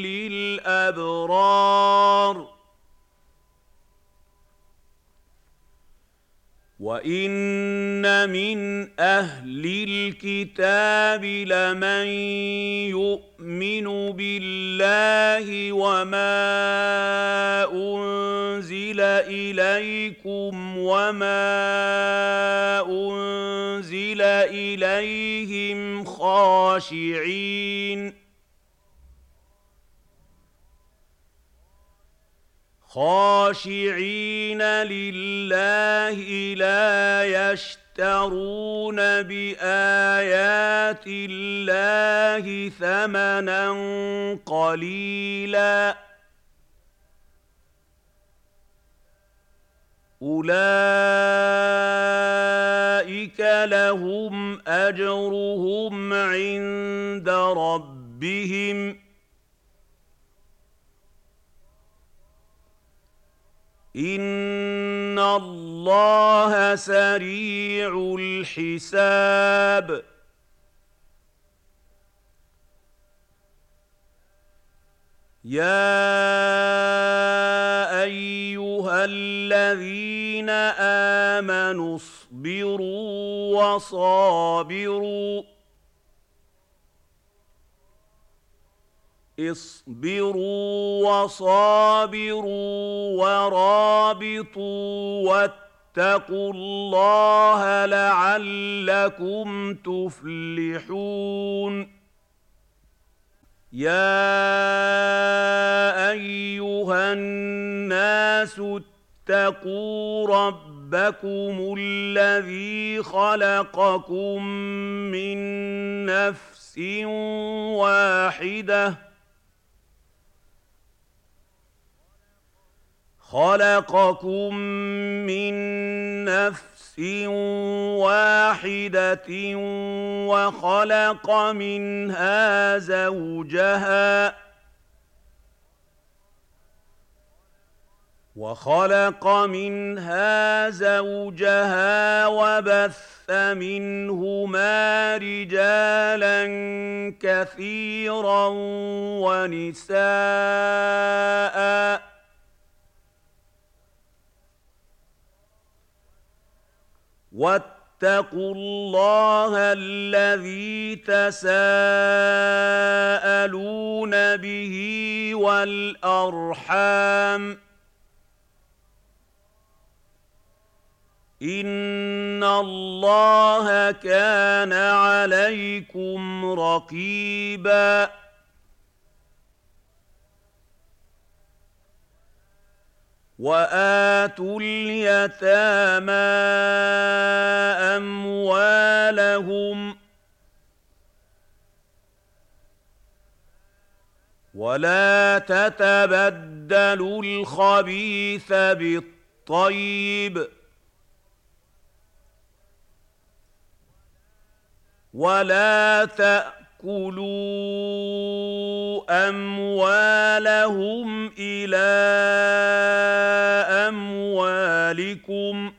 للأبرار وَإِنَّ مِنْ أَهْلِ الْكِتَابِ لَمَنْ يُؤْمِنُ بِاللَّهِ وَمَا أُنْزِلَ إِلَيْكُمْ وَمَا أُنْزِلَ إِلَيْهِمْ خَاشِعِينَ خاشعين لله لا يشترون بآيات الله ثمنا قليلا أولئك لهم أجرهم عند ربهم إن الله سريع الحساب يا أيها الذين آمنوا اصبروا وصابروا اصبروا وصابروا ورابطوا واتقوا الله لعلكم تفلحون يا أيها الناس اتقوا ربكم الذي خلقكم من نفس واحدة خلقكم من نفس واحدة وخلق منها زوجها وخلق منها زوجها وبث منهما رجالا كثيرا ونساء واتقوا الله الذي تساءلون به والأرحام إن الله كان عليكم رقيبا وآتوا اليتامى أموالهم ولا تتبدلوا الخبيث بالطيب ولا تأكلوا أموالهم إلى أموالكم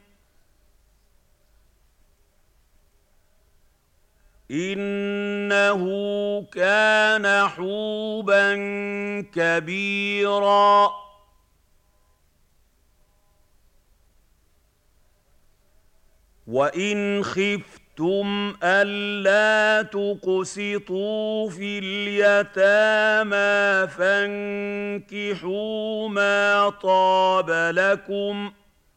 إنه كان حوبا كبيرا وَإِنْ خِفْتُمْ أَلَّا تُقْسِطُوا فِي الْيَتَامَىٰ فَانكِحُوا مَا طَابَ لَكُمْ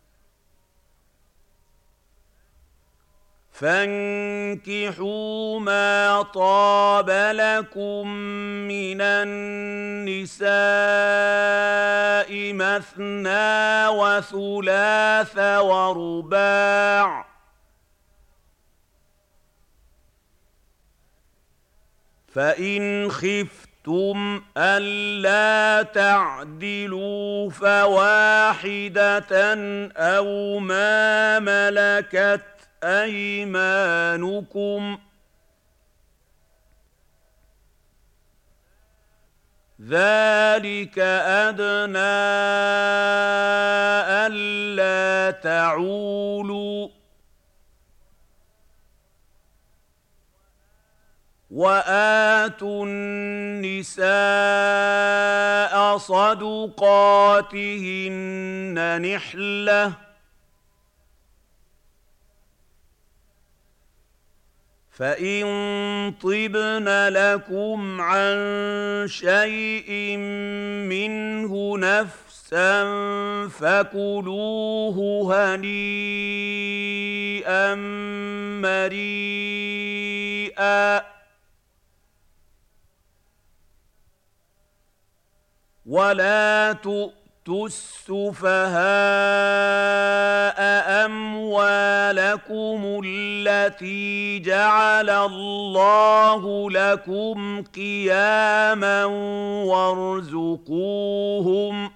فَانكِحُوا مَا طَابَ لَكُم مِّنَ النِّسَاءِ مَثْنَىٰ وَثُلَاثَ وَرُبَاعَ ۖ فَإِنْ خِفْتُمْ أَلَّا تَعْدِلُوا فَوَاحِدَةً أَوْ مَا مَلَكَتْ أَيْمَانُكُمْ ۚ ذَٰلِكَ أَدْنَىٰ أَلَّا تَعُولُوا ۚ وَآتُوا النِّسَاءَ صَدُقَاتِهِنَّ نِحْلَةً ۚ فَإِن طِبْنَ لَكُمْ عَن شَيْءٍ مِّنْهُ نَفْسًا فَكُلُوهُ هَنِيئًا مَّرِيئًا ۚ وَلَا تُؤْتُوا السُّفَهَاءَ أَمْوَالَكُمُ الَّتِي جَعَلَ اللَّهُ لَكُمْ قِيَامًا وَارْزُقُوهُمْ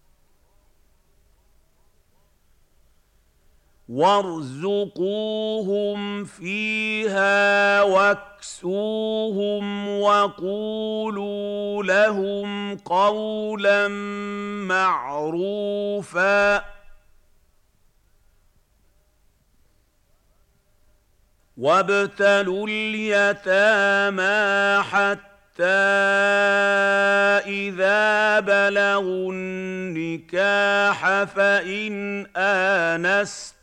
وارزقوهم فيها واكسوهم وقولوا لهم قولا معروفا وابتلوا اليتامى حتى إذا بلغوا النكاح فإن آنستم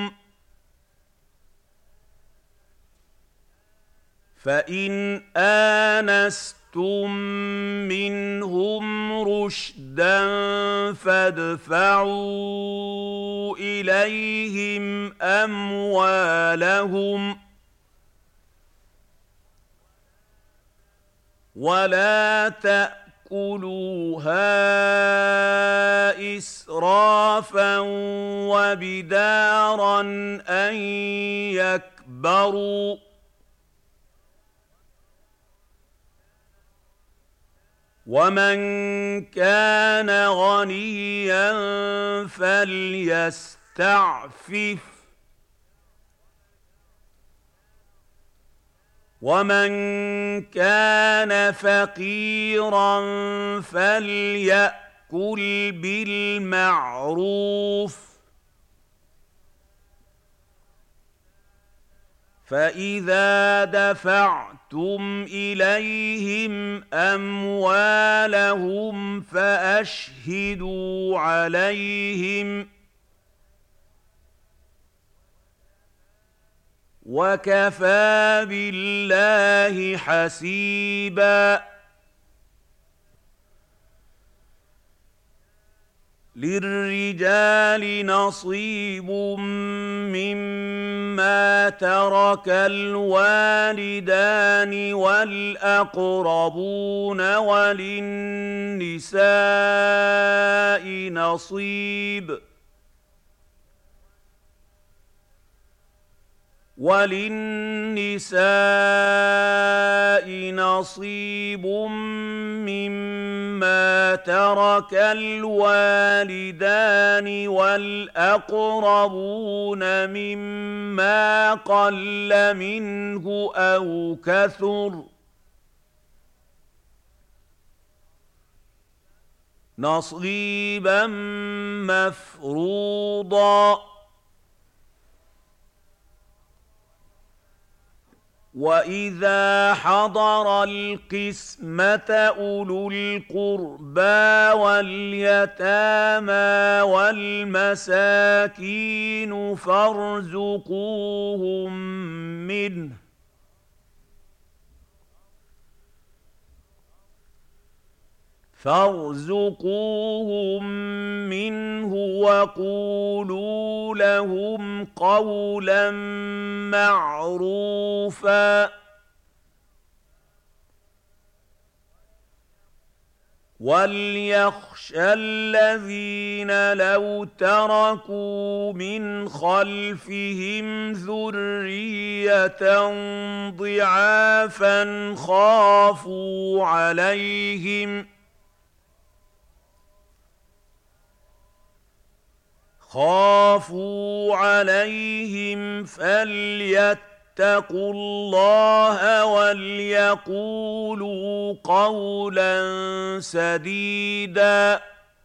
فإن آنستم منهم رشدا فادفعوا إليهم أموالهم ولا تأكلوها إسرافا وبدارا أن يكبروا ومن كان غنيا فليستعفف ومن كان فقيرا فليأكل بالمعروف فإذا دفعتم إليهم أموالهم فأشهدوا عليهم وكفى بالله حسيبا للرجال نصيب مما ترك الوالدان والأقربون وللنساء نصيب وللنساء نصيب مما ترك الوالدان والأقربون مما قل منه أو كثر نصيبا مفروضا وَإِذَا حَضَرَ الْقِسْمَةَ أُولُو الْقُرْبَىٰ وَالْيَتَامَىٰ وَالْمَسَاكِينُ فَارْزُقُوهُم مِّنْهُ فارزقوهم منه وقولوا لهم قولا معروفا وليخشى الذين لو تركوا من خلفهم ذرية ضعافا خافوا عليهم خافوا عليهم فليتقوا الله وليقولوا قولا سديدا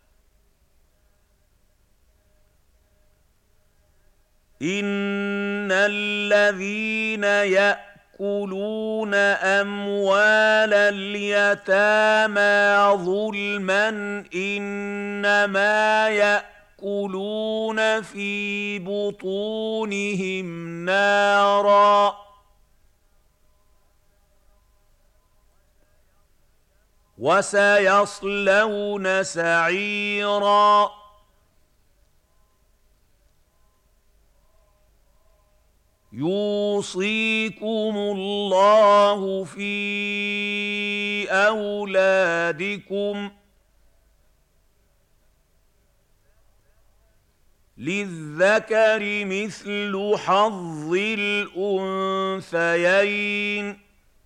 إن الذين يأكلون أموال اليتامى ظلما إنما يأكلون يأكلون في بطونهم نارا وسيصلون سعيرا يوصيكم الله في أولادكم للذكر مثل حظ الأنثيين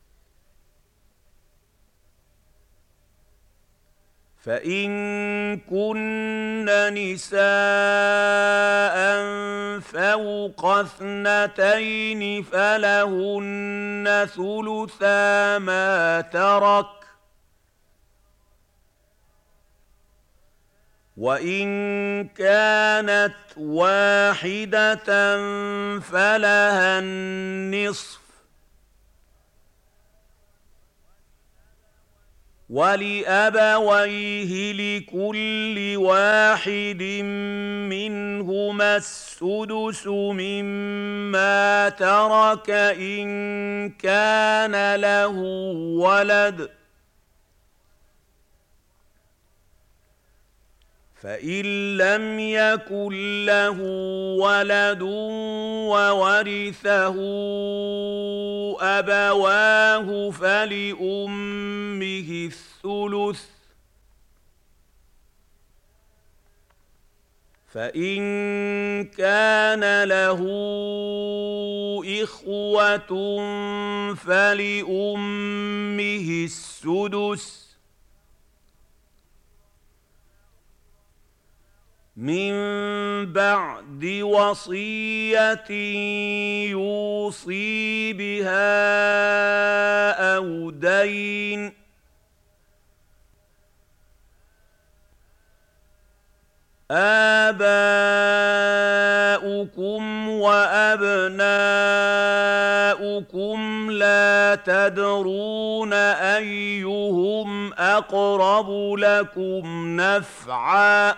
فإن كن نساء فوق اثنتين فلهن ثلثا ما ترك وإن كانت واحدة فلها النصف ولأبويه لكل واحد منهما السدس مما ترك إن كان له ولد فإن لم يكن له ولد وورثه أبواه فلأمه الثلث فإن كان له إخوة فلأمه السدس من بعد وصية يوصي بها أو دين آباؤكم وأبناؤكم لا تدرون أيهم أقرب لكم نفعاً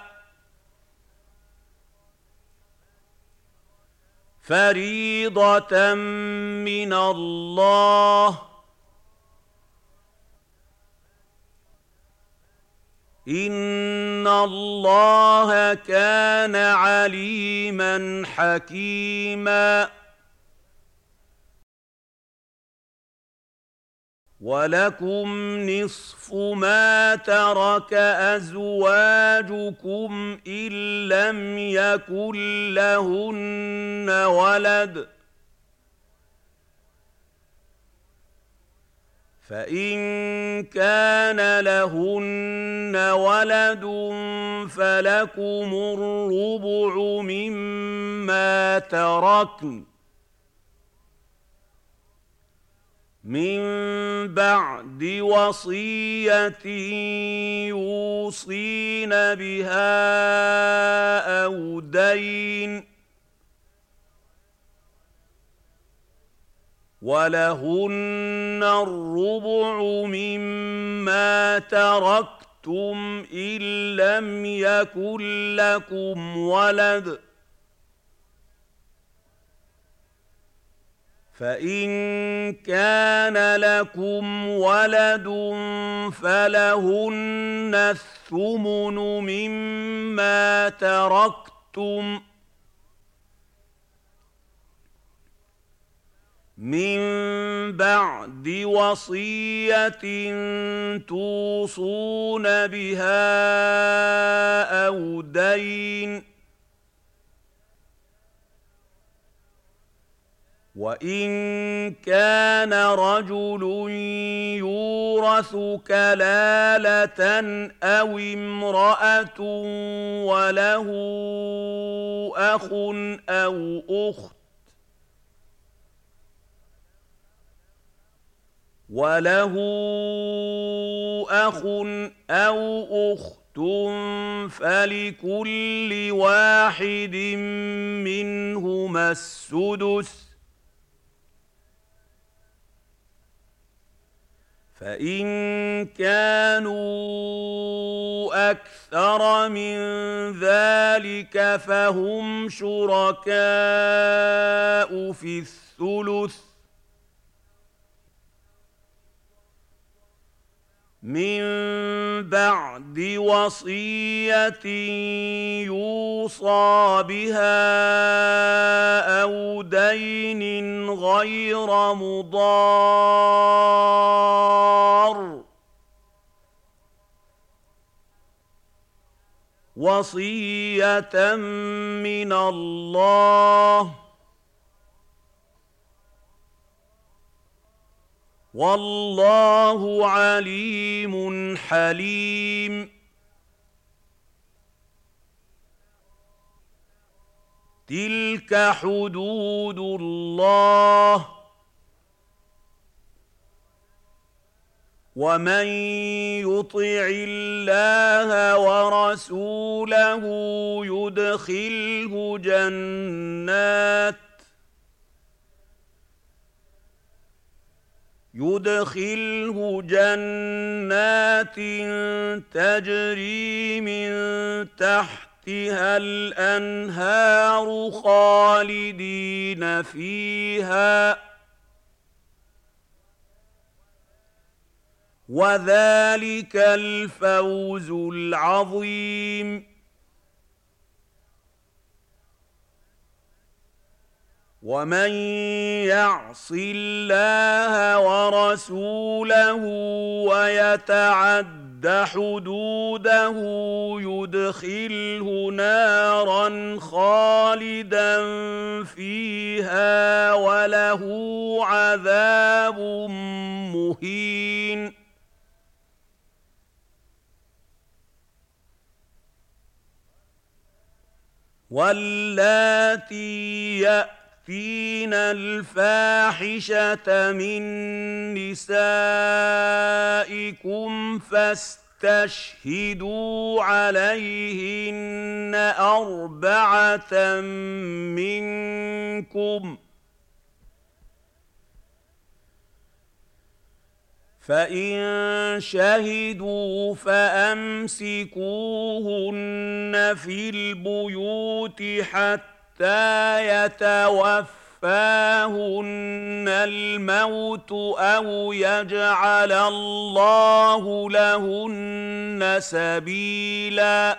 فريضة من الله إن الله كان عليما حكيما ولكم نصف ما ترك أزواجكم إن لم يكن لهن ولد فإن كان لهن ولد فلكم الربع مما تركن من بعد وصية يوصين بها أو دين وَلَهُنَّ الرُّبُعُ مِمَّا تَرَكْتُمْ إِن لَّمْ يَكُن لَّكُمْ وَلَدٌ ۚ فَإِن كَانَ لَكُمْ وَلَدٌ فَلَهُنَّ الثُّمُنُ مِمَّا تَرَكْتُم مِّن بَعْدِ وَصِيَّةٍ تُوصُونَ بِهَا أَوْ دَيْنٍ ۗ وَإِن كَانَ رَجُلٌ يُورَثُ كَلَالَةً أَوْ امْرَأَةٌ وَلَهُ أَخٌ أَوْ أُخْتٌ وَلَهُ أَخٌ أَوْ أُخْتٌ فَلِكُلِّ وَاحِدٍ مِّنْهُمَا السُّدُسُ ۚ فَإِن كَانُوا أَكْثَرَ مِن ذَٰلِكَ فَهُمْ شُرَكَاءُ فِي الثُّلُثِ مِن بَعْدِ وَصِيَّةٍ يُوصَىٰ بِهَا أَوْ دَيْنٍ غَيْرَ مُضَارٍّ ۚ وَصِيَّةً مِّنَ اللَّهِ ۗ وَاللَّهُ عَلِيمٌ حَلِيمٌ. تِلْكَ حُدُودُ اللَّهِ ۚ وَمَن يُطِعِ اللَّهَ وَرَسُولَهُ يُدْخِلْهُ جَنَّاتٍ يُدْخِلْهُ جَنَّاتٍ تَجْرِي مِن تَحْتِهَا الْأَنْهَارُ خَالِدِينَ فِيهَا ۚ وَذَٰلِكَ الْفَوْزُ الْعَظِيمُ. وَمَن يَعْصِ اللَّهَ وَرَسُولَهُ وَيَتَعَدَّ حُدُودَهُ يُدْخِلْهُ نَارًا خَالِدًا فِيهَا وَلَهُ عَذَابٌ مُّهِينٌ. وَاللَّاتِي يَأْتِينَ الْفَاحِشَةَ مِن نِّسَائِكُمْ فَاسْتَشْهِدُوا عَلَيْهِنَّ أَرْبَعَةً مِّنكُمْ ۖ فَإِن شَهِدُوا فَأَمْسِكُوهُنَّ فِي الْبُيُوتِ حَتَّىٰ يَتَوَفَّاهُنَّ الْمَوْتُ أَوْ يَجْعَلَ اللَّهُ لَهُنَّ سَبِيلًا.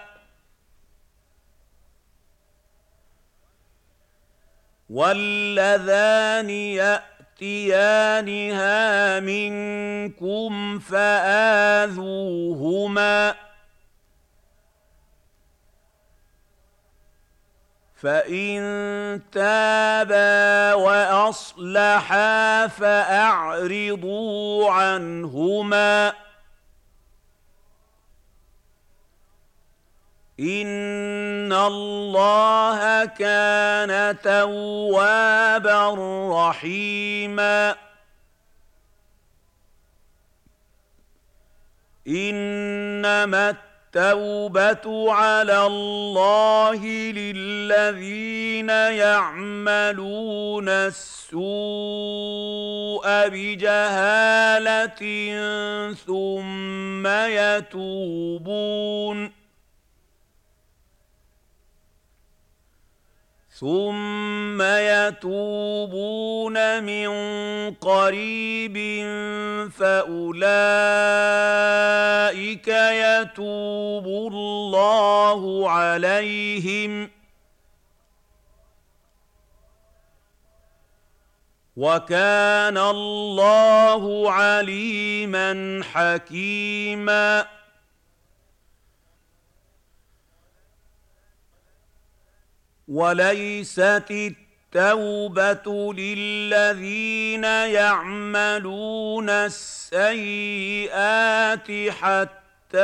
وَاللَّذَانِ يَأْتِيَانِهَا مِنكُمْ فَآذُوهُمَا، فَإِن تَابَا وَأَصْلَحَا فَأَعْرِضُوا عَنْهُمَا ۗ إِنَّ اللَّهَ كَانَ تَوَّابًا رَّحِيمًا. إِنَّمَا التوبة على الله للذين يعملون السوء بجهالة ثم يتوبون ثم يتوبون من قريب فأولئك يتوب الله عليهم وكان الله عليما حكيما. وليست التوبة للذين يعملون السيئات حتى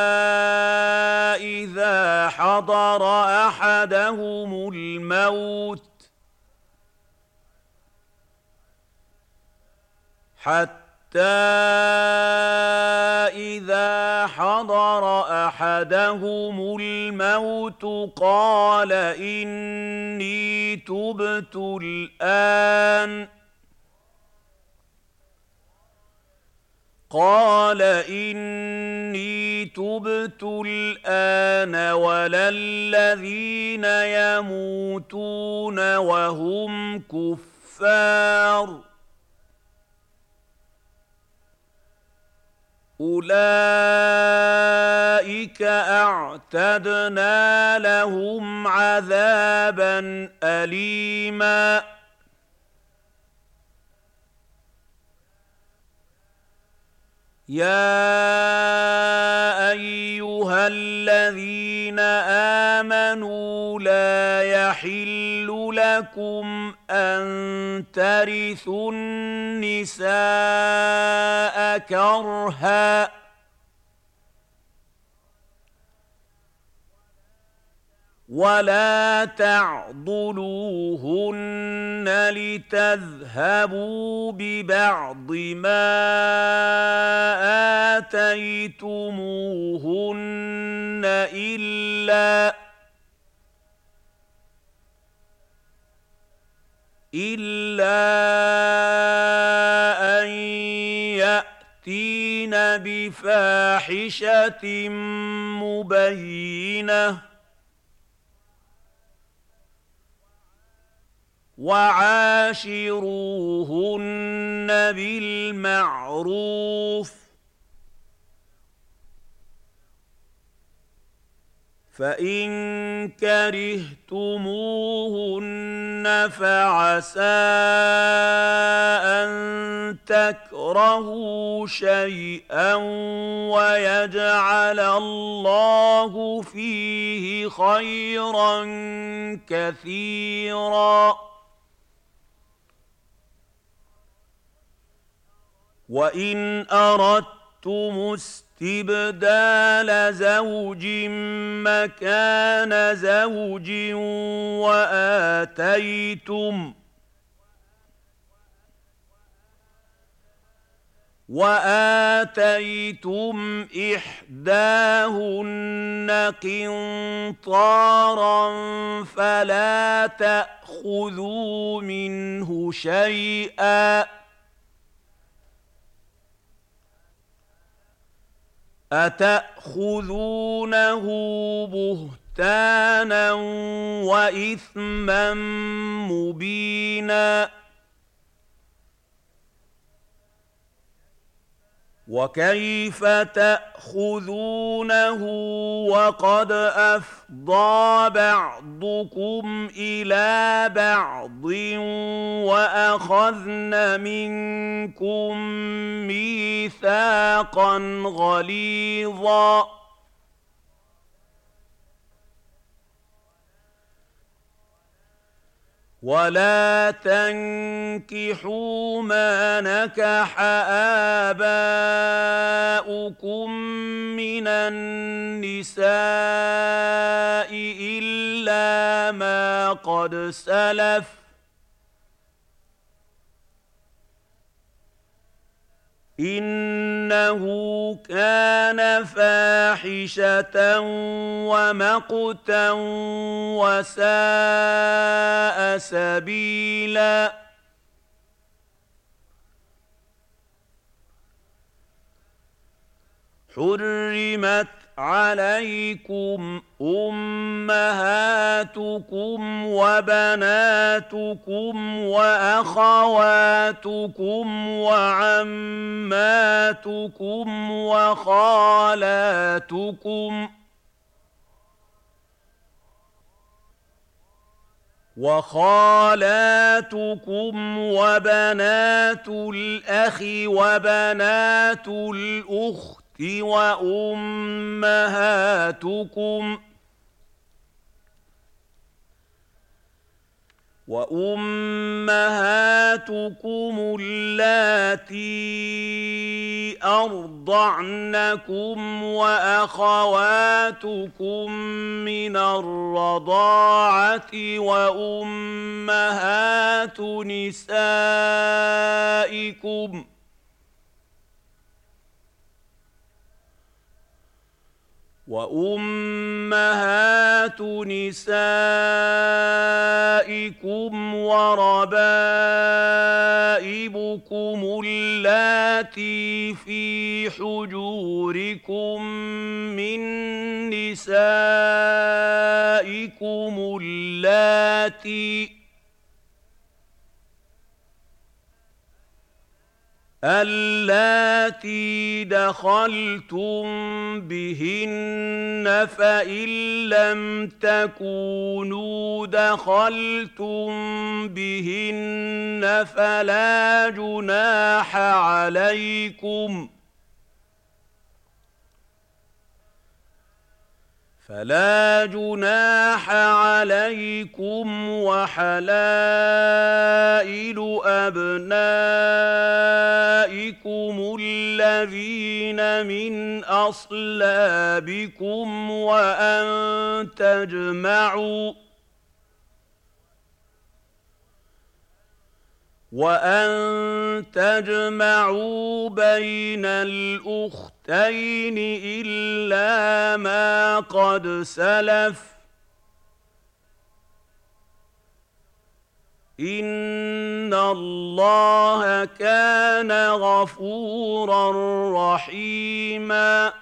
إذا حضر أحدهم الموت حتى إذا حضر أحدهم الموت قال إني تبت الآن قال إني تبت الآن ولا الذين يموتون وهم كفار أولئك أعتدنا لهم عذابا أليما. يا أيها الذين آمنوا لا يحل لكم أن ترثوا النساء كرها ولا تعضلوهن لتذهبوا ببعض ما آتيتموهن إلا إلا أن يأتين بفاحشة مبينة وعاشروهن بالمعروف فإن كرهتموهن فعسى أن تكرهوا شيئا ويجعل الله فيه خيرا كثيرا. وإن أردتم استبدال زوج مكان زوج وآتيتم وآتيتم إحداهن قنطارا فلا تأخذوا منه شيئا أتأخذونه بهتانا وإثما مبينا. وكيف تأخذونه وقد أفضى بعضكم إلى بعض وأخذن منكم ميثاقا غليظا ولا تنكحوا ما نكح آباؤكم من النساء إلا ما قد سلف إنه كان فاحشة ومقتا وساء سبيلا حرمت عليكم أمهاتكم وبناتكم وأخواتكم وعماتكم وخالاتكم وخالاتكم وبنات الأخ وبنات الأخت وأمهاتكم وأمهاتكم اللاتي أرضعنكم وأخواتكم من الرضاعة وأمهات نسائكم وأمهات نسائكم وربائبكم اللاتي في حجوركم من نسائكم اللاتي اللاتي دخلتم بهن فإن لم تكونوا دخلتم بهن فلا جناح عليكم فلا جناح عليكم وحلائل أبنائكم الذين من أصلابكم وأن تجمعوا وأن تجمعوا بين الأختين إلا ما قد سلف إن الله كان غفورا رحيما